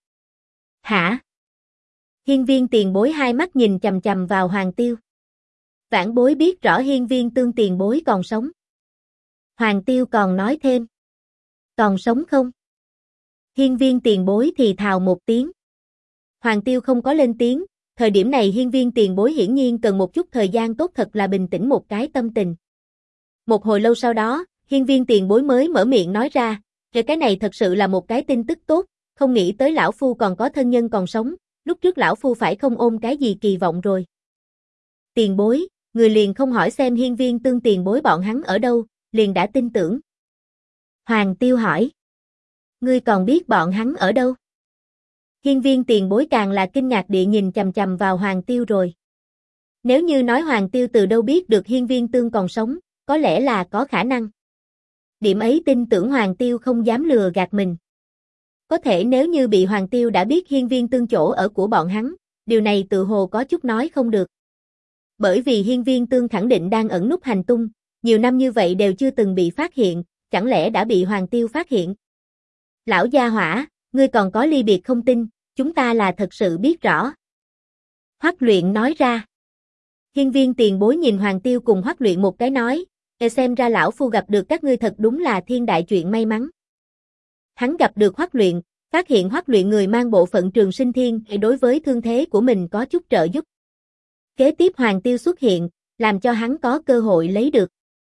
Hả? Hiên viên tiền bối hai mắt nhìn chằm chằm vào Hoàng Tiêu. Vãn bối biết rõ hiên viên tương tiền bối còn sống. Hoàng Tiêu còn nói thêm. Còn sống không? Hiên viên tiền bối thì thào một tiếng. Hoàng Tiêu không có lên tiếng, thời điểm này hiên viên tiền bối hiển nhiên cần một chút thời gian tốt thật là bình tĩnh một cái tâm tình. Một hồi lâu sau đó, hiên viên tiền bối mới mở miệng nói ra, cái này thật sự là một cái tin tức tốt, không nghĩ tới lão phu còn có thân nhân còn sống, lúc trước lão phu phải không ôm cái gì kỳ vọng rồi. Tiền bối, người liền không hỏi xem hiên viên tương tiền bối bọn hắn ở đâu, liền đã tin tưởng. Hoàng Tiêu hỏi. Ngươi còn biết bọn hắn ở đâu? Hiên viên tiền bối càng là kinh ngạc địa nhìn chằm chằm vào Hoàng Tiêu rồi. Nếu như nói Hoàng Tiêu từ đâu biết được hiên viên tương còn sống, có lẽ là có khả năng. Điểm ấy tin tưởng Hoàng Tiêu không dám lừa gạt mình. Có thể nếu như bị Hoàng Tiêu đã biết hiên viên tương chỗ ở của bọn hắn, điều này tự hồ có chút nói không được. Bởi vì hiên viên tương khẳng định đang ẩn núp hành tung, nhiều năm như vậy đều chưa từng bị phát hiện, chẳng lẽ đã bị Hoàng Tiêu phát hiện? Lão gia hỏa, ngươi còn có ly biệt không tin, chúng ta là thật sự biết rõ. Hoắc Luyện nói ra. Hiên viên tiền bối nhìn Hoàng Tiêu cùng Hoắc Luyện một cái nói, xem ra lão phu gặp được các ngươi thật đúng là thiên đại chuyện may mắn. Hắn gặp được Hoắc Luyện, phát hiện Hoắc Luyện người mang bộ phận Trường Sinh Thiên đối với thương thế của mình có chút trợ giúp. Kế tiếp Hoàng Tiêu xuất hiện, làm cho hắn có cơ hội lấy được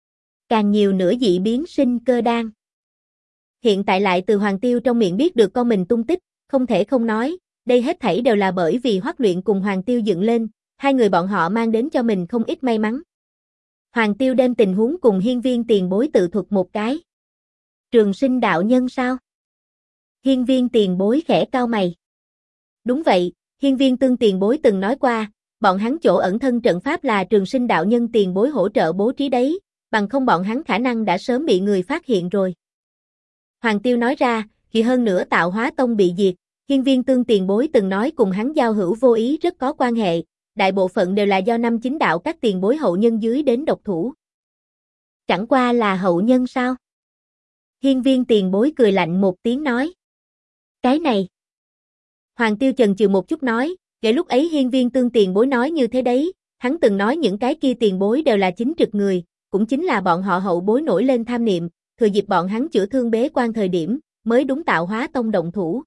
càng nhiều nữa dị biến sinh cơ đan. Hiện tại lại từ Hoàng Tiêu trong miệng biết được con mình tung tích, không thể không nói, đây hết thảy đều là bởi vì Hoắc Luyện cùng Hoàng Tiêu dựng lên, hai người bọn họ mang đến cho mình không ít may mắn. Hoàng Tiêu đem tình huống cùng Hiên Viên tiền bối tự thuật một cái. Trường Sinh đạo nhân sao? Hiên Viên tiền bối khẽ cau mày. Đúng vậy, Hiên Viên Tương tiền bối từng nói qua, bọn hắn chỗ ẩn thân trận pháp là Trường Sinh đạo nhân tiền bối hỗ trợ bố trí đấy, bằng không bọn hắn khả năng đã sớm bị người phát hiện rồi. Hoàng Tiêu nói ra, kỳ hơn nữa Tạo Hóa Tông bị diệt, Hiên Viên Tương tiền bối từng nói cùng hắn giao hữu vô ý rất có quan hệ, đại bộ phận đều là do năm chính đạo các tiền bối hậu nhân dưới đến độc thủ. Chẳng qua là hậu nhân sao? Hiên Viên tiền bối cười lạnh một tiếng nói. Cái này. Hoàng Tiêu chần chừ một chút nói, kể lúc ấy Hiên Viên Tương tiền bối nói như thế đấy, hắn từng nói những cái kia tiền bối đều là chính trực người, cũng chính là bọn họ hậu bối nổi lên tham niệm, thừa dịp bọn hắn chữa thương bế quan thời điểm, mới đúng Tạo Hóa Tông động thủ.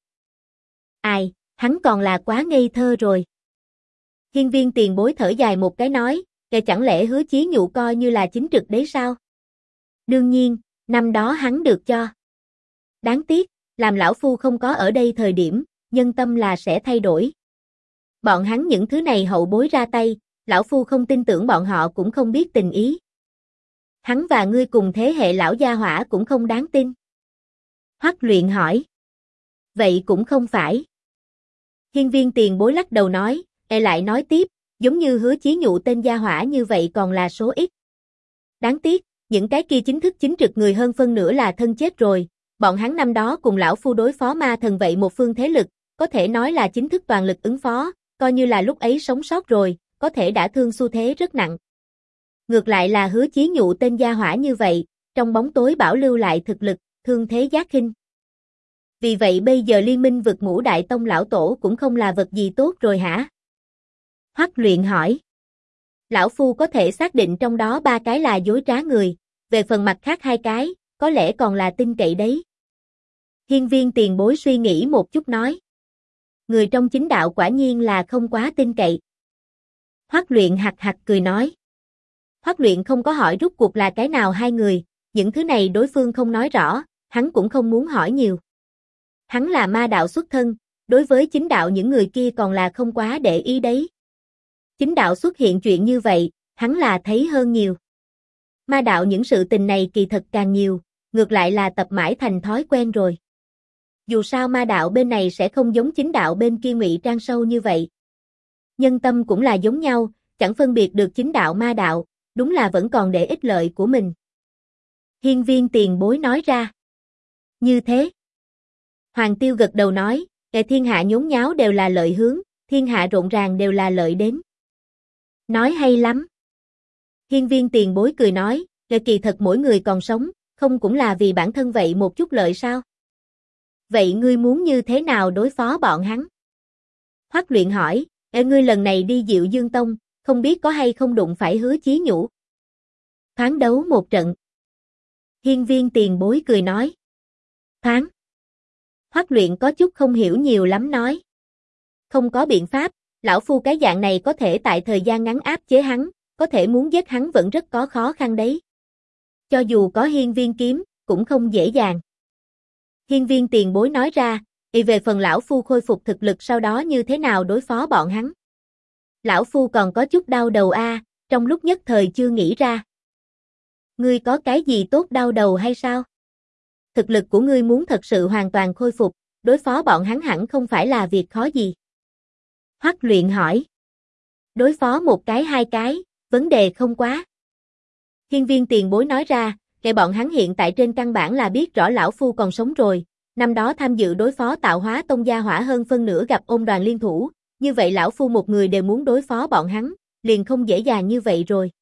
Ai, hắn còn là quá ngây thơ rồi. Hiên Viên tiền bối thở dài một cái nói, kể chẳng lẽ Hứa Chí Nhụ coi như là chính trực đấy sao? Đương nhiên, năm đó hắn được cho. Đáng tiếc, làm lão phu không có ở đây thời điểm, nhân tâm là sẽ thay đổi. Bọn hắn những thứ này hậu bối ra tay, lão phu không tin tưởng bọn họ cũng không biết tình ý. Hắn và ngươi cùng thế hệ lão gia hỏa cũng không đáng tin. Hoắc Luyện hỏi. Vậy cũng không phải. Hiên Viên tiền bối lắc đầu nói, lại nói tiếp, giống như Hứa Chí Nhụ tên gia hỏa như vậy còn là số ít. Đáng tiếc, những cái kia chính thức chính trực người hơn phân nửa là thân chết rồi, bọn hắn năm đó cùng lão phu đối phó ma thần vậy một phương thế lực, có thể nói là chính thức toàn lực ứng phó, coi như là lúc ấy sống sót rồi, có thể đã thương xu thế rất nặng. Ngược lại là Hứa Chí Nhụ tên gia hỏa như vậy, trong bóng tối bảo lưu lại thực lực, thương thế giác khinh. Vì vậy bây giờ liên minh vực Ngũ Đại Tông lão tổ cũng không là vật gì tốt rồi hả? Hoắc Luyện hỏi. Lão phu có thể xác định trong đó 3 cái là dối trá người, về phần mặt khác 2 cái, có lẽ còn là tin cậy đấy. Hiên Viên tiền bối suy nghĩ một chút nói. Người trong chính đạo quả nhiên là không quá tin cậy. Hoắc Luyện hạc hạc cười nói. Hoắc Luyện không có hỏi rút cuộc là cái nào hai người, những thứ này đối phương không nói rõ, hắn cũng không muốn hỏi nhiều. Hắn là ma đạo xuất thân, đối với chính đạo những người kia còn là không quá để ý đấy. Chính đạo xuất hiện chuyện như vậy, hắn là thấy hơn nhiều. Ma đạo những sự tình này kỳ thật càng nhiều, ngược lại là tập mãi thành thói quen rồi. Dù sao ma đạo bên này sẽ không giống chính đạo bên kia ngụy trang sâu như vậy. Nhân tâm cũng là giống nhau, chẳng phân biệt được chính đạo ma đạo, đúng là vẫn còn để ích lợi của mình. Hiên Viên tiền bối nói ra. Như thế. Hoàng Tiêu gật đầu nói, thiên hạ nhốn nháo đều là lợi hướng, thiên hạ rộn ràng đều là lợi đến. Nói hay lắm. Hiên Viên tiền bối cười nói, kỳ thật mỗi người còn sống, không cũng là vì bản thân vậy một chút lợi sao? Vậy ngươi muốn như thế nào đối phó bọn hắn? Hoắc Luyện hỏi, ngươi lần này đi Diệu Dương Tông, không biết có hay không đụng phải Hứa Chí Nhụ? Phán đấu một trận. Hiên Viên tiền bối cười nói. Phán. Hoắc Luyện có chút không hiểu nhiều lắm nói. Không có biện pháp, lão phu cái dạng này có thể tại thời gian ngắn áp chế hắn, có thể muốn giết hắn vẫn rất có khó khăn đấy. Cho dù có Hiên Viên kiếm, cũng không dễ dàng. Hiên Viên tiền bối nói ra, về phần lão phu khôi phục thực lực sau đó như thế nào đối phó bọn hắn. Lão phu còn có chút đau đầu trong lúc nhất thời chưa nghĩ ra. Ngươi có cái gì tốt đau đầu hay sao? Thực lực của ngươi muốn thật sự hoàn toàn khôi phục, đối phó bọn hắn hẳn không phải là việc khó gì. Hoắc Luyện hỏi. Đối phó một cái hai cái, vấn đề không quá. Hiên Viên tiền bối nói ra, kể bọn hắn hiện tại trên căn bản là biết rõ lão phu còn sống rồi, năm đó tham dự đối phó Tạo Hóa Tông gia hỏa hơn phân nửa gặp ôn đoàn liên thủ, như vậy lão phu một người đều muốn đối phó bọn hắn, liền không dễ dàng như vậy rồi.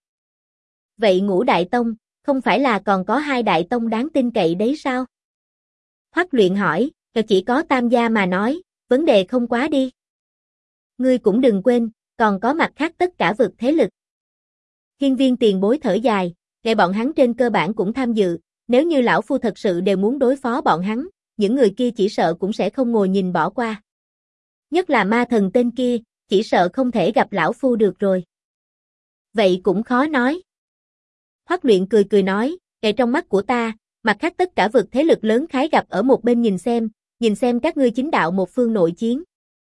Vậy Ngũ Đại Tông, không phải là còn có 2 đại tông đáng tin cậy đấy sao? Hoắc Luyện hỏi, chỉ có Tam gia mà nói, vấn đề không quá đi. Ngươi cũng đừng quên, còn có mặt khác tất cả vực thế lực. Hiên Viên tiền bối thở dài, bọn hắn trên cơ bản cũng tham dự, nếu như lão phu thật sự đều muốn đối phó bọn hắn, những người kia chỉ sợ cũng sẽ không ngồi nhìn bỏ qua. Nhất là ma thần tên kia, chỉ sợ không thể gặp lão phu được rồi. Vậy cũng khó nói. Hoắc Luyện cười cười nói, Kệ trong mắt của ta, mặt khác tất cả vực thế lực lớn khái gặp ở một bên nhìn xem các ngươi chính đạo một phương nội chiến.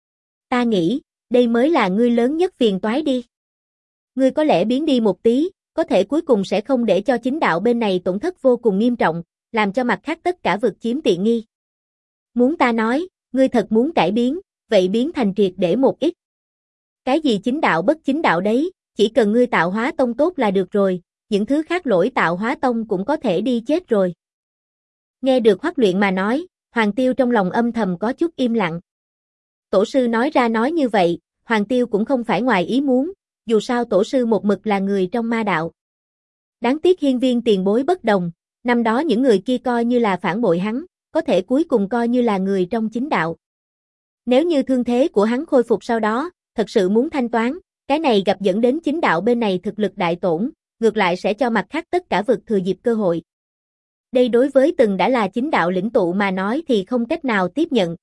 Ta nghĩ, đây mới là ngươi lớn nhất phiền toái đi. Ngươi có lẽ biến đi một tí, có thể cuối cùng sẽ không để cho chính đạo bên này tổn thất vô cùng nghiêm trọng, làm cho mặt khác tất cả vực chiếm tiện nghi. Muốn ta nói, ngươi thật muốn cải biến, vậy biến thành triệt để một ít. Cái gì chính đạo bất chính đạo đấy, chỉ cần ngươi tạo hóa tông tốt là được rồi, những thứ khác lỗi tạo hóa tông cũng có thể đi chết rồi. Nghe được Hoắc Luyện mà nói, Hoàng Tiêu trong lòng âm thầm có chút im lặng. Tổ sư nói ra nói như vậy, Hoàng Tiêu cũng không phải ngoài ý muốn, dù sao tổ sư một mực là người trong ma đạo. Đáng tiếc hiên viên tiền bối bất đồng, năm đó những người kia coi như là phản bội hắn, có thể cuối cùng coi như là người trong chính đạo. Nếu như thương thế của hắn khôi phục sau đó, thật sự muốn thanh toán, cái này gặp dẫn đến chính đạo bên này thực lực đại tổn, ngược lại sẽ cho mặt khác tất cả vực thừa dịp cơ hội. Đây đối với từng đã là chính đạo lĩnh tụ mà nói thì không cách nào tiếp nhận.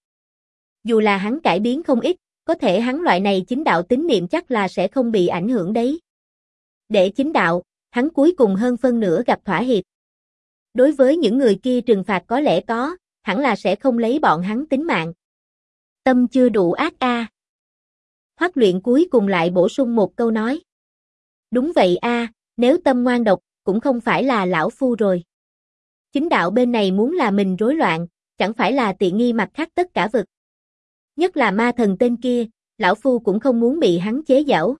Dù là hắn cải biến không ít, có thể hắn loại này chính đạo tín niệm chắc là sẽ không bị ảnh hưởng đấy. Để chính đạo, hắn cuối cùng hơn phân nửa gặp thỏa hiệp. Đối với những người kia trừng phạt có lẽ có, hẳn là sẽ không lấy bọn hắn tính mạng. Tâm chưa đủ ác a. Hoắc Luyện cuối cùng lại bổ sung một câu nói. Đúng vậy a, nếu tâm ngoan độc, cũng không phải là lão phu rồi. Chính đạo bên này muốn là mình rối loạn, chẳng phải là tiện nghi mặt khác tất cả vực. Nhất là ma thần tên kia, lão phu cũng không muốn bị hắn chế giễu.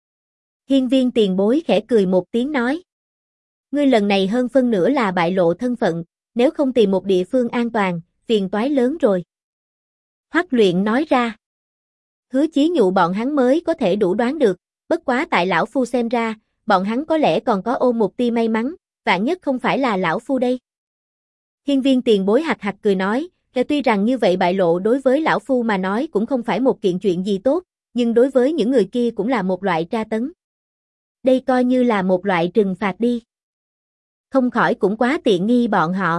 Hiên viên tiền bối khẽ cười một tiếng nói. Ngươi lần này hơn phân nửa là bại lộ thân phận, nếu không tìm một địa phương an toàn, phiền toái lớn rồi. Hoắc Luyện nói ra. Hứa Chí Nhụ bọn hắn mới có thể đủ đoán được, bất quá tại lão phu xem ra, bọn hắn có lẽ còn có ôm một tia may mắn, vạn nhất không phải là lão phu đây. Hiên viên tiền bối hạc hạc cười nói, tuy rằng như vậy bại lộ đối với lão phu mà nói cũng không phải một kiện chuyện gì tốt, nhưng đối với những người kia cũng là một loại tra tấn. Đây coi như là một loại trừng phạt đi. Không khỏi cũng quá tiện nghi bọn họ.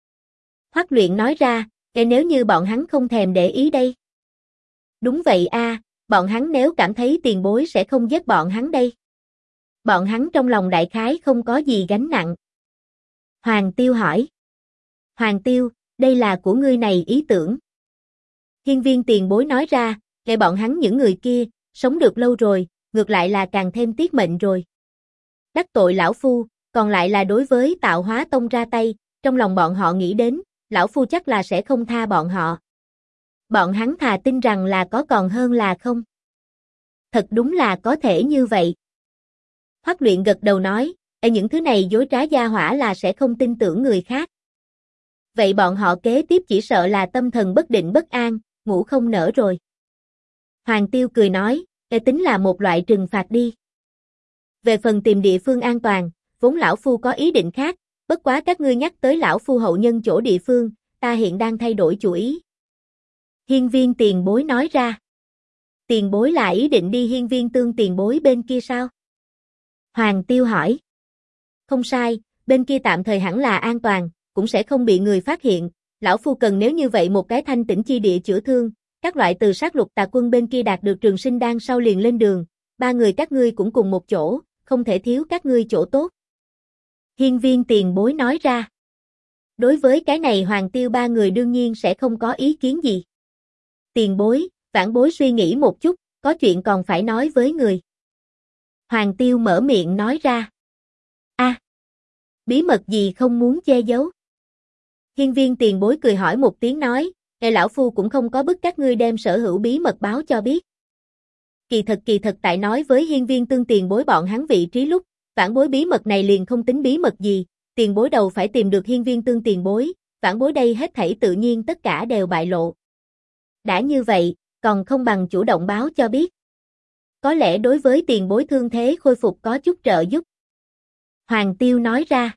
Hoắc Luyện nói ra, nếu như bọn hắn không thèm để ý đây. Đúng vậy a, bọn hắn nếu cảm thấy tiền bối sẽ không giết bọn hắn đây. Bọn hắn trong lòng đại khái không có gì gánh nặng. Hoàng Tiêu hỏi. Hoàng Tiêu, đây là của ngươi này ý tưởng. Hiên viên tiền bối nói ra, bọn hắn những người kia, sống được lâu rồi, ngược lại là càng thêm tiếc mệnh rồi. Đắc tội lão phu, còn lại là đối với tạo hóa tông ra tay, trong lòng bọn họ nghĩ đến, lão phu chắc là sẽ không tha bọn họ. Bọn hắn thà tin rằng là có còn hơn là không. Thật đúng là có thể như vậy. Hoắc Luyện gật đầu nói, những thứ này dối trá gia hỏa là sẽ không tin tưởng người khác. Vậy bọn họ kế tiếp chỉ sợ là tâm thần bất định bất an, ngủ không nở rồi. Hoàng Tiêu cười nói, tính là một loại trừng phạt đi. Về phần tìm địa phương an toàn, vốn lão phu có ý định khác, bất quá các ngươi nhắc tới lão phu hậu nhân chỗ địa phương, ta hiện đang thay đổi chủ ý. Hiên viên tiền bối nói ra. Tiền bối là ý định đi hiên viên tương tiền bối bên kia sao? Hoàng Tiêu hỏi. Không sai, bên kia tạm thời hẳn là an toàn, cũng sẽ không bị người phát hiện, lão phu cần nếu như vậy một cái thanh tĩnh chi địa chữa thương, các loại từ sát lục tà quân bên kia đạt được trường sinh đan sau liền lên đường, ba người các ngươi cũng cùng một chỗ, không thể thiếu các ngươi chỗ tốt. Hiên viên tiền bối nói ra. Đối với cái này Hoàng Tiêu ba người đương nhiên sẽ không có ý kiến gì. Tiền bối, vãn bối suy nghĩ một chút, có chuyện còn phải nói với người. Hoàng Tiêu mở miệng nói ra. Bí mật gì không muốn che giấu? Hiên viên tiền bối cười hỏi một tiếng nói, lão phu cũng không có bức các ngươi đem sở hữu bí mật báo cho biết. Kỳ thật tại nói với hiên viên tương tiền bối bọn hắn vị trí lúc, vãn bối bí mật này liền không tính bí mật gì, tiền bối đầu phải tìm được hiên viên tương tiền bối, vãn bối đây hết thảy tự nhiên tất cả đều bại lộ. Đã như vậy, còn không bằng chủ động báo cho biết. Có lẽ đối với tiền bối thương thế khôi phục có chút trợ giúp. Hoàng Tiêu nói ra.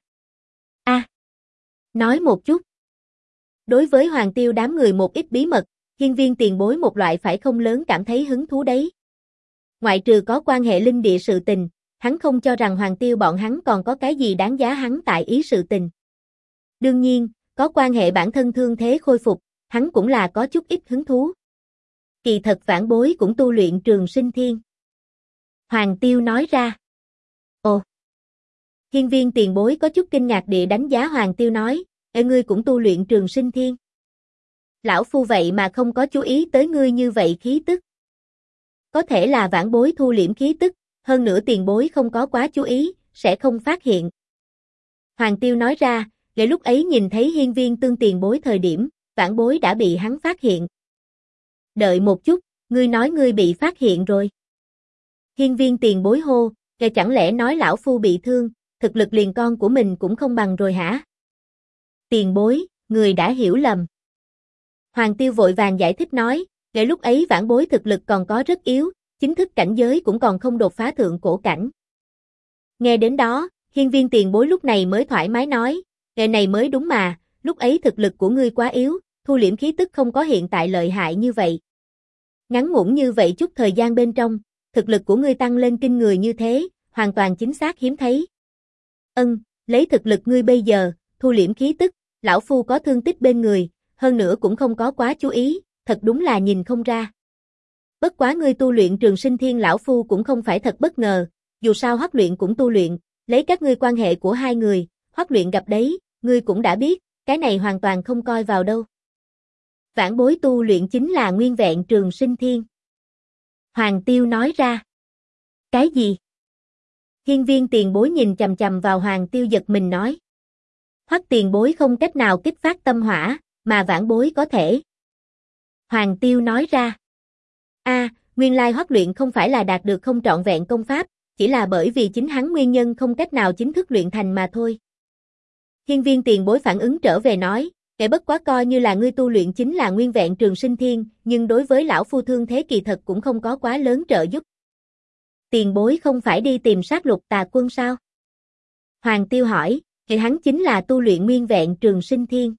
Nói một chút. Đối với Hoàng Tiêu đám người một ít bí mật, hiên viên tiền bối một loại phải không lớn cảm thấy hứng thú đấy. Ngoại trừ có quan hệ linh địa sự tình, hắn không cho rằng Hoàng Tiêu bọn hắn còn có cái gì đáng giá hắn tại ý sự tình. Đương nhiên, có quan hệ bản thân thương thế khôi phục, hắn cũng là có chút ít hứng thú. Kỳ thật vãn bối cũng tu luyện trường sinh thiên. Hoàng Tiêu nói ra. Ồ. Hiên viên tiền bối có chút kinh ngạc địa đánh giá Hoàng Tiêu nói, ê ngươi cũng tu luyện Trường Sinh Thiên. Lão phu vậy mà không có chú ý tới ngươi như vậy khí tức. Có thể là vãn bối thu liễm khí tức, hơn nữa tiền bối không có quá chú ý, sẽ không phát hiện. Hoàng Tiêu nói ra, để lúc ấy nhìn thấy hiên viên tương tiền bối thời điểm, vãn bối đã bị hắn phát hiện. Đợi một chút, ngươi nói ngươi bị phát hiện rồi. Hiên viên tiền bối hô, kẻ chẳng lẽ nói lão phu bị thương, thực lực liền con của mình cũng không bằng rồi hả? Tiền bối, người đã hiểu lầm. Hoàng Tiêu vội vàng giải thích nói, để lúc ấy vãn bối thực lực còn có rất yếu, chính thức cảnh giới cũng còn không đột phá thượng cổ cảnh. Nghe đến đó, hiên viên tiền bối lúc này mới thoải mái nói, nghề này mới đúng mà, lúc ấy thực lực của ngươi quá yếu, thu liễm khí tức không có hiện tại lợi hại như vậy. Ngắn ngủn như vậy chút thời gian bên trong, thực lực của ngươi tăng lên kinh người như thế, hoàn toàn chính xác hiếm thấy. Lấy thực lực ngươi bây giờ, thu liễm khí tức, lão phu có thương tích bên người, hơn nữa cũng không có quá chú ý, thật đúng là nhìn không ra. Bất quá ngươi tu luyện Trường Sinh Thiên lão phu cũng không phải thật bất ngờ, dù sao Hoắc Luyện cũng tu luyện, lấy các ngươi quan hệ của hai người, Hoắc Luyện gặp đấy, ngươi cũng đã biết, cái này hoàn toàn không coi vào đâu. Vãn bối tu luyện chính là nguyên vẹn Trường Sinh Thiên. Hoàng Tiêu nói ra. Cái gì? Hiên viên tiền bối nhìn chằm chằm vào Hoàng Tiêu giật mình nói. Hoắc tiền bối không cách nào kích phát tâm hỏa, mà vãn bối có thể. Hoàng Tiêu nói ra. Nguyên lai Hoắc Luyện không phải là đạt được không trọn vẹn công pháp, chỉ là bởi vì chính hắn nguyên nhân không cách nào chính thức luyện thành mà thôi. Hiên viên tiền bối phản ứng trở về nói, kẻ bất quá coi như là ngươi tu luyện chính là nguyên vẹn Trường Sinh Thiên, nhưng đối với lão phu thương thế kỳ thật cũng không có quá lớn trợ giúp. Tiền bối không phải đi tìm sát lục tà quân sao? Hoàng Tiêu hỏi, thì hắn chính là tu luyện nguyên vẹn Trường Sinh Thiên.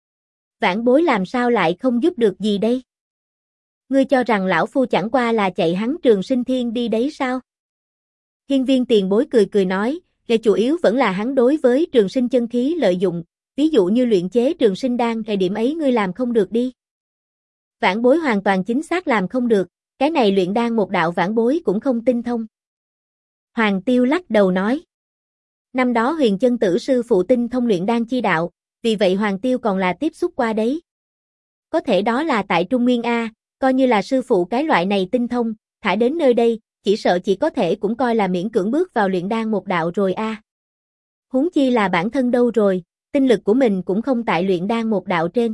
Vãn bối làm sao lại không giúp được gì đây? Ngươi cho rằng lão phu chẳng qua là chạy hắn Trường Sinh Thiên đi đấy sao? Hiên viên tiền bối cười cười nói, cái chủ yếu vẫn là hắn đối với Trường Sinh chân khí lợi dụng, ví dụ như luyện chế Trường Sinh đan, cái điểm ấy ngươi làm không được đi. Vãn bối hoàn toàn chính xác làm không được, cái này luyện đan một đạo vãn bối cũng không tinh thông. Hoàng Tiêu lắc đầu nói. Năm đó Huyền Chân Tử sư phụ tinh thông luyện đan chi đạo, vì vậy Hoàng Tiêu còn là tiếp xúc qua đấy. Có thể đó là tại Trung Nguyên A, coi như là sư phụ cái loại này tinh thông, thả đến nơi đây, chỉ sợ chỉ có thể cũng coi là miễn cưỡng bước vào luyện đan một đạo rồi A. Huống chi là bản thân đâu rồi, tinh lực của mình cũng không tại luyện đan một đạo trên.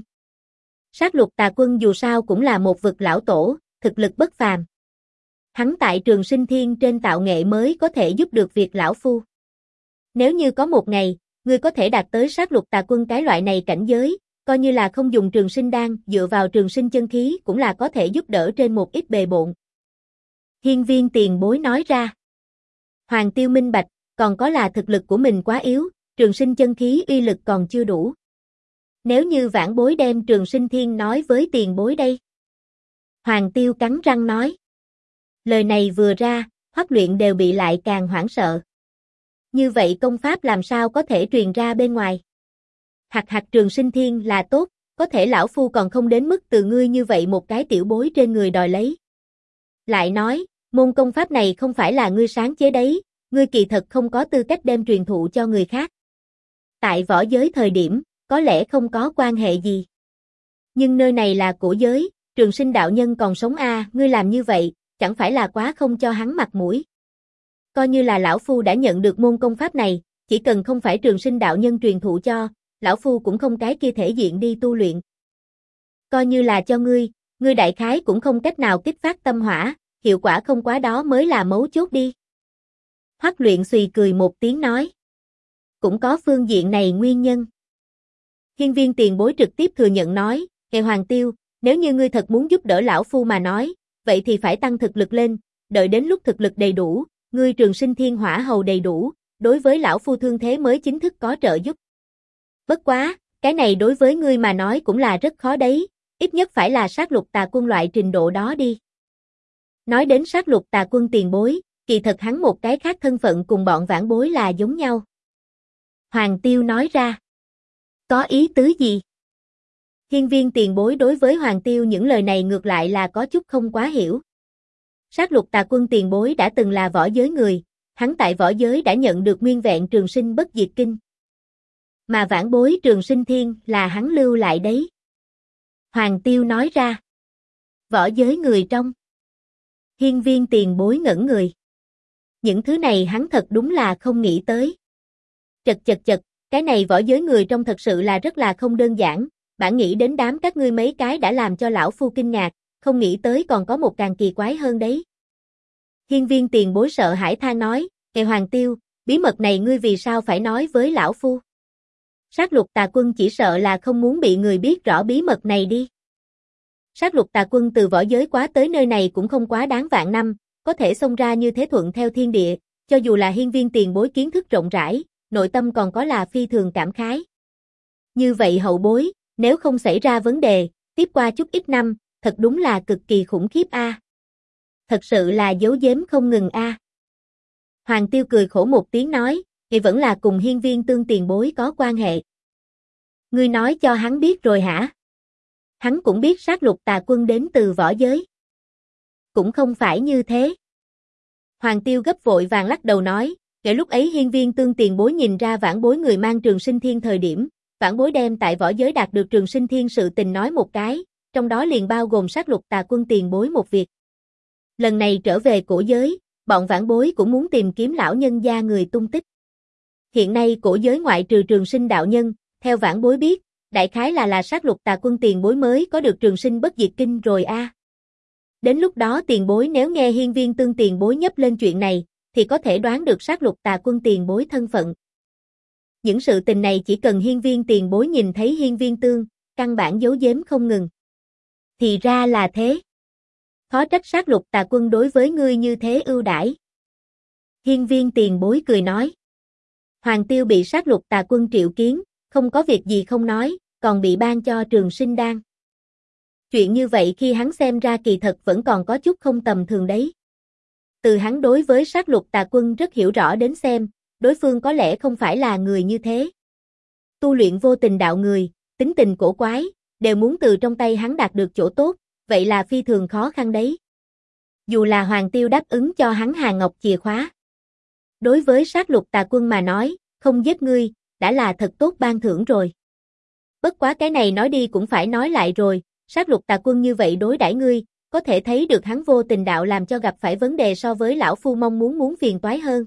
Sát lục tà quân dù sao cũng là một vực lão tổ, thực lực bất phàm. Hắn tại Trường Sinh Thiên trên tạo nghệ mới có thể giúp được việc lão phu. Nếu như có một ngày, ngươi có thể đạt tới sát lục tà quân cái loại này cảnh giới, coi như là không dùng Trường Sinh đan, dựa vào Trường Sinh chân khí cũng là có thể giúp đỡ trên một ít bề bộn. Hiên viên tiền bối nói ra. Hoàng Tiêu minh bạch, còn có là thực lực của mình quá yếu, Trường Sinh chân khí uy lực còn chưa đủ. Nếu như vãn bối đem Trường Sinh Thiên nói với tiền bối đây. Hoàng Tiêu cắn răng nói. Lời này vừa ra, Hoắc Luyện đều bị lại càng hoảng sợ. Như vậy công pháp làm sao có thể truyền ra bên ngoài? Hạc Trường Sinh Thiên là tốt, có thể lão phu còn không đến mức từ ngươi như vậy một cái tiểu bối trên người đòi lấy. Lại nói, môn công pháp này không phải là ngươi sáng chế đấy, ngươi kỳ thật không có tư cách đem truyền thụ cho người khác. Tại võ giới thời điểm, có lẽ không có quan hệ gì. Nhưng nơi này là cổ giới, Trường Sinh đạo nhân còn sống ngươi làm như vậy, chẳng phải là quá không cho hắn mặt mũi. Coi như là lão phu đã nhận được môn công pháp này, chỉ cần không phải Trường Sinh đạo nhân truyền thụ cho, lão phu cũng không cái kia thể diện đi tu luyện. Coi như là cho ngươi đại khái cũng không cách nào kích phát tâm hỏa, hiệu quả không quá đó mới là mấu chốt đi. Hoắc Luyện xùy cười một tiếng nói. Cũng có phương diện này nguyên nhân. Hiên viên tiền bối trực tiếp thừa nhận nói, Nghe Hoàng Tiêu, nếu như ngươi thật muốn giúp đỡ lão phu mà nói, vậy thì phải tăng thực lực lên, đợi đến lúc thực lực đầy đủ, ngươi Trường Sinh Thiên Hỏa Hầu đầy đủ, đối với lão phu thương thế mới chính thức có trợ giúp. Bất quá, cái này đối với ngươi mà nói cũng là rất khó đấy, ít nhất phải là sát lục tà quân loại trình độ đó đi. Nói đến sát lục tà quân tiền bối, kỳ thật hắn một cái khác thân phận cùng bọn vãn bối là giống nhau. Hoàng Tiêu nói ra. Có ý tứ gì? Hiên viên tiền bối đối với Hoàng Tiêu những lời này ngược lại là có chút không quá hiểu. Sát lục tà quân tiền bối đã từng là võ giới người, hắn tại võ giới đã nhận được nguyên vẹn trường sinh bất diệt kinh. Mà vãn bối trường sinh thiên là hắn lưu lại đấy. Hoàng Tiêu nói ra. Võ giới người trong. Hiên Viên tiền bối ngẩn người. Những thứ này hắn thật đúng là không nghĩ tới. Chật, cái này võ giới người trong thật sự là rất là không đơn giản, bản nghĩ đến đám các ngươi mấy cái đã làm cho lão phu kinh ngạc, không nghĩ tới còn có một càng kỳ quái hơn đấy. Hiên Viên tiền bối sợ hãi than nói, Ê Hoàng Tiêu, bí mật này ngươi vì sao phải nói với lão phu? Sát lục tà quân chỉ sợ là không muốn bị người biết rõ bí mật này đi. Sát lục tà quân từ võ giới quá tới nơi này cũng không quá đáng vạn năm, có thể xông ra như thế thuận theo thiên địa, cho dù là hiên viên tiền bối kiến thức rộng rãi, nội tâm còn có là phi thường cảm khái. Như vậy hậu bối, nếu không xảy ra vấn đề, tiếp qua chút ít năm, thật đúng là cực kỳ khủng khiếp a. Thật sự là giấu giếm không ngừng a. Hoàng Tiêu cười khổ một tiếng nói, thì vẫn là cùng hiên viên tương tiền bối có quan hệ. Ngươi nói cho hắn biết rồi hả? Hắn cũng biết sát lục tà quân đến từ võ giới. Cũng không phải như thế. Hoàng Tiêu gấp vội vàng lắc đầu nói, kể lúc ấy hiên viên tương tiền bối nhìn ra vãn bối người mang trường sinh thiên thời điểm, vãn bối đem tại võ giới đạt được trường sinh thiên sự tình nói một cái, trong đó liền bao gồm sát lục tà quân tiền bối một việc. Lần này trở về cổ giới, bọn vãn bối cũng muốn tìm kiếm lão nhân gia người tung tích. Hiện nay cổ giới ngoại trừ trường sinh đạo nhân, theo vãn bối biết, đại khái là sát lục tà quân tiền bối mới có được trường sinh bất diệt kinh rồi a. Đến lúc đó tiền bối nếu nghe hiên viên tương tiền bối nhấp lên chuyện này, thì có thể đoán được sát lục tà quân tiền bối thân phận. Những sự tình này chỉ cần hiên viên tiền bối nhìn thấy hiên viên tương, căn bản giấu giếm không ngừng. Thì ra là thế. Khó trách sát lục tà quân đối với ngươi như thế ưu đãi. Hiên viên tiền bối cười nói. Hoàng Tiêu bị sát lục tà quân triệu kiến, không có việc gì không nói, còn bị ban cho trường sinh đan. Chuyện như vậy khi hắn xem ra kỳ thật vẫn còn có chút không tầm thường đấy. Từ hắn đối với sát lục tà quân rất hiểu rõ đến xem, đối phương có lẽ không phải là người như thế. Tu luyện vô tình đạo người, tính tình cổ quái, đều muốn từ trong tay hắn đạt được chỗ tốt, vậy là phi thường khó khăn đấy. Dù là Hoàng Tiêu đáp ứng cho hắn Hàn Ngọc chìa khóa. Đối với sát lục tà quân mà nói, không giết ngươi, đã là thật tốt ban thưởng rồi. Bất quá cái này nói đi cũng phải nói lại rồi, sát lục tà quân như vậy đối đãi ngươi, có thể thấy được hắn vô tình đạo làm cho gặp phải vấn đề so với lão phu mong muốn phiền toái hơn.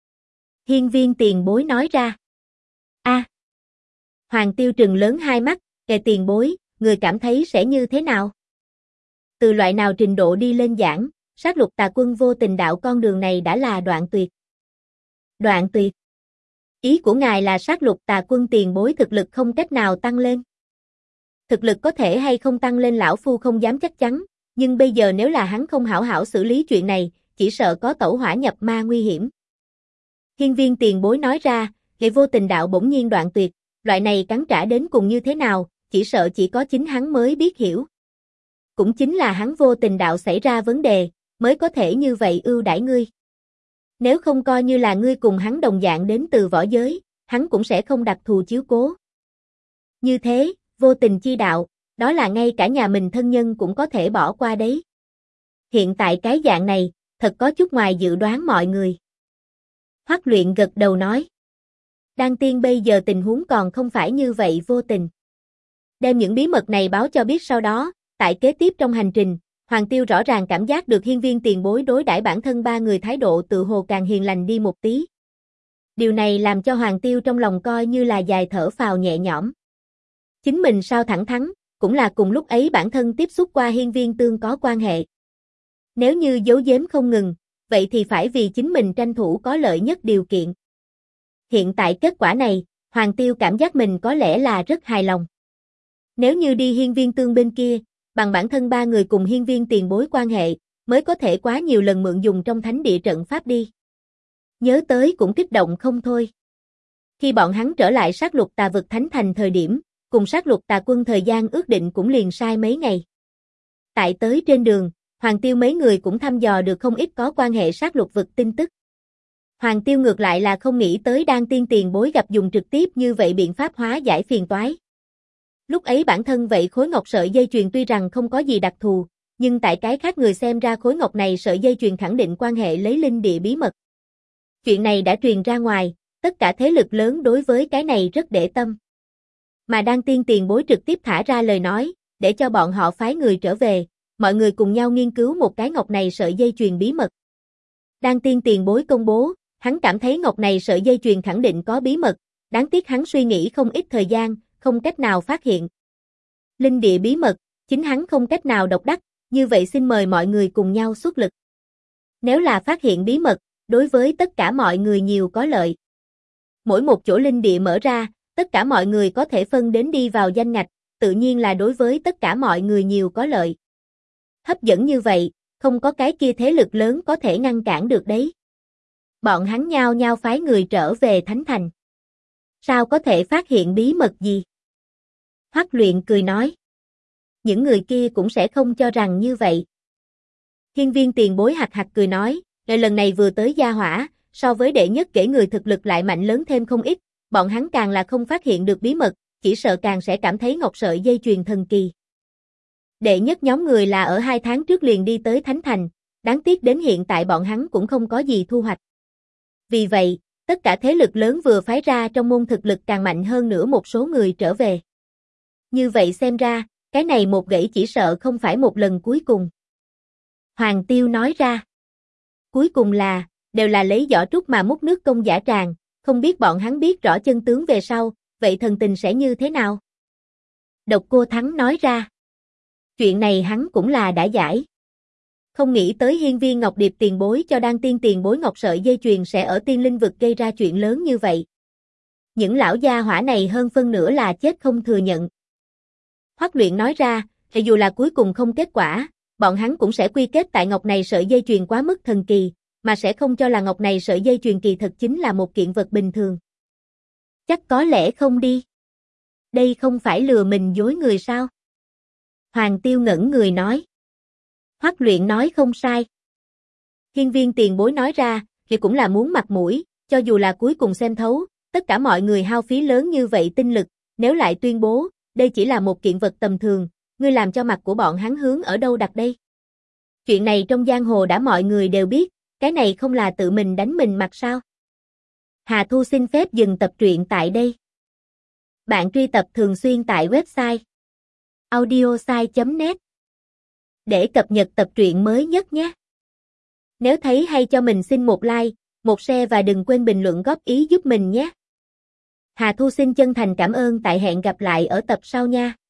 Hiên viên tiền bối nói ra. A. Hoàng Tiêu trừng lớn hai mắt, kề tiền bối, người cảm thấy sẽ như thế nào? Từ loại nào trình độ đi lên giảng, sát lục tà quân vô tình đạo con đường này đã là đoạn tuyệt. Đoạn tuyệt. Ý của ngài là sát lục tà quân tiền bối thực lực không cách nào tăng lên. Thực lực có thể hay không tăng lên lão phu không dám chắc chắn, nhưng bây giờ nếu là hắn không hảo hảo xử lý chuyện này, chỉ sợ có tẩu hỏa nhập ma nguy hiểm. Hiên viên tiền bối nói ra, nghệ vô tình đạo bỗng nhiên đoạn tuyệt, loại này cắn trả đến cùng như thế nào, chỉ sợ chỉ có chính hắn mới biết hiểu. Cũng chính là hắn vô tình đạo xảy ra vấn đề, mới có thể như vậy ưu đãi ngươi. Nếu không coi như là ngươi cùng hắn đồng dạng đến từ võ giới, hắn cũng sẽ không đặc thù chiếu cố. Như thế, vô tình chi đạo, đó là ngay cả nhà mình thân nhân cũng có thể bỏ qua đấy. Hiện tại cái dạng này, thật có chút ngoài dự đoán mọi người. Hoắc Luyện gật đầu nói. Đan Tiên bây giờ tình huống còn không phải như vậy vô tình. Đem những bí mật này báo cho biết sau đó, tại kế tiếp trong hành trình, Hoàng Tiêu rõ ràng cảm giác được hiên viên tiền bối đối đãi bản thân ba người thái độ tự hồ càng hiền lành đi một tí. Điều này làm cho Hoàng Tiêu trong lòng coi như là dài thở phào nhẹ nhõm. Chính mình sao thẳng thắn, cũng là cùng lúc ấy bản thân tiếp xúc qua hiên viên tương có quan hệ. Nếu như giấu giếm không ngừng, vậy thì phải vì chính mình tranh thủ có lợi nhất điều kiện. Hiện tại kết quả này, Hoàng Tiêu cảm giác mình có lẽ là rất hài lòng. Nếu như đi hiên viên tương bên kia, bằng bản thân ba người cùng hiên viên tiền bối quan hệ, mới có thể quá nhiều lần mượn dùng trong thánh địa trận pháp đi. Nhớ tới cũng kích động không thôi. Khi bọn hắn trở lại sát lục tà vực thánh thành thời điểm, cùng sát lục tà quân thời gian ước định cũng liền sai mấy ngày. Tại tới trên đường, Hoàng Tiêu mấy người cũng thăm dò được không ít có quan hệ sát lục vực tin tức. Hoàng Tiêu ngược lại là không nghĩ tới Đan Tiên tiền bối gặp dùng trực tiếp như vậy biện pháp hóa giải phiền toái. Lúc ấy bản thân vậy khối ngọc sợi dây chuyền tuy rằng không có gì đặc thù, nhưng tại cái khác người xem ra khối ngọc này sợi dây chuyền khẳng định quan hệ lấy linh địa bí mật. Chuyện này đã truyền ra ngoài, tất cả thế lực lớn đối với cái này rất để tâm. Mà Đan Tiên tiền bối trực tiếp thả ra lời nói, để cho bọn họ phái người trở về, mọi người cùng nhau nghiên cứu một cái ngọc này sợi dây chuyền bí mật. Đan Tiên tiền bối công bố, hắn cảm thấy ngọc này sợi dây chuyền khẳng định có bí mật, đáng tiếc hắn suy nghĩ không ít thời gian, không cách nào phát hiện. Linh địa bí mật, chính hắn không cách nào độc đắc, như vậy xin mời mọi người cùng nhau xuất lực. Nếu là phát hiện bí mật, đối với tất cả mọi người nhiều có lợi. Mỗi một chỗ linh địa mở ra, tất cả mọi người có thể phân đến đi vào danh ngạch, tự nhiên là đối với tất cả mọi người nhiều có lợi. Hấp dẫn như vậy, không có cái kia thế lực lớn có thể ngăn cản được đấy. Bọn hắn nhao nhao phái người trở về Thánh Thành. Sao có thể phát hiện bí mật gì? Hoắc Luyện cười nói. Những người kia cũng sẽ không cho rằng như vậy. Hiên Viên tiền bối hạc hạc cười nói, lần này vừa tới gia hỏa, so với đệ nhất kể người thực lực lại mạnh lớn thêm không ít, bọn hắn càng là không phát hiện được bí mật, chỉ sợ càng sẽ cảm thấy ngọc sợi dây chuyền thần kỳ. Đệ nhất nhóm người là ở 2 tháng trước liền đi tới Thánh Thành, đáng tiếc đến hiện tại bọn hắn cũng không có gì thu hoạch. Vì vậy, tất cả thế lực lớn vừa phái ra trong môn thực lực càng mạnh hơn nữa một số người trở về. Như vậy xem ra, cái này một gãy chỉ sợ không phải một lần cuối cùng. Hoàng Tiêu nói ra. Cuối cùng là, đều là lấy vỏ trúc mà múc nước công giả tràng, không biết bọn hắn biết rõ chân tướng về sau, vậy thần tình sẽ như thế nào? Độc Cô Thắng nói ra. Chuyện này hắn cũng là đã giải. Không nghĩ tới Hiên Viên Ngọc Điệp tiền bối cho Đan Tiên tiền bối ngọc sợi dây chuyền sẽ ở tiên linh vực gây ra chuyện lớn như vậy. Những lão gia hỏa này hơn phân nửa là chết không thừa nhận. Hoắc Luyện nói ra, thì dù là cuối cùng không kết quả, bọn hắn cũng sẽ quy kết tại ngọc này sợi dây chuyền quá mức thần kỳ, mà sẽ không cho là ngọc này sợi dây chuyền kỳ thật chính là một kiện vật bình thường. Chắc có lẽ không đi. Đây không phải lừa mình dối người sao? Hoàng Tiêu ngẩn người nói. Hoắc Luyện nói không sai. Hiên Viên tiền bối nói ra, thì cũng là muốn mặt mũi, cho dù là cuối cùng xem thấu, tất cả mọi người hao phí lớn như vậy tinh lực, nếu lại tuyên bố, đây chỉ là một kiện vật tầm thường, ngươi làm cho mặt của bọn hắn hướng ở đâu đặt đây? Chuyện này trong giang hồ đã mọi người đều biết, cái này không là tự mình đánh mình mặt sao? Hà Thu xin phép dừng tập truyện tại đây. Bạn truy tập thường xuyên tại website audiosai.net để cập nhật tập truyện mới nhất nhé. Nếu thấy hay cho mình xin một like, một share và đừng quên bình luận góp ý giúp mình nhé. Hà Thu xin chân thành cảm ơn, tại hẹn gặp lại ở tập sau nha.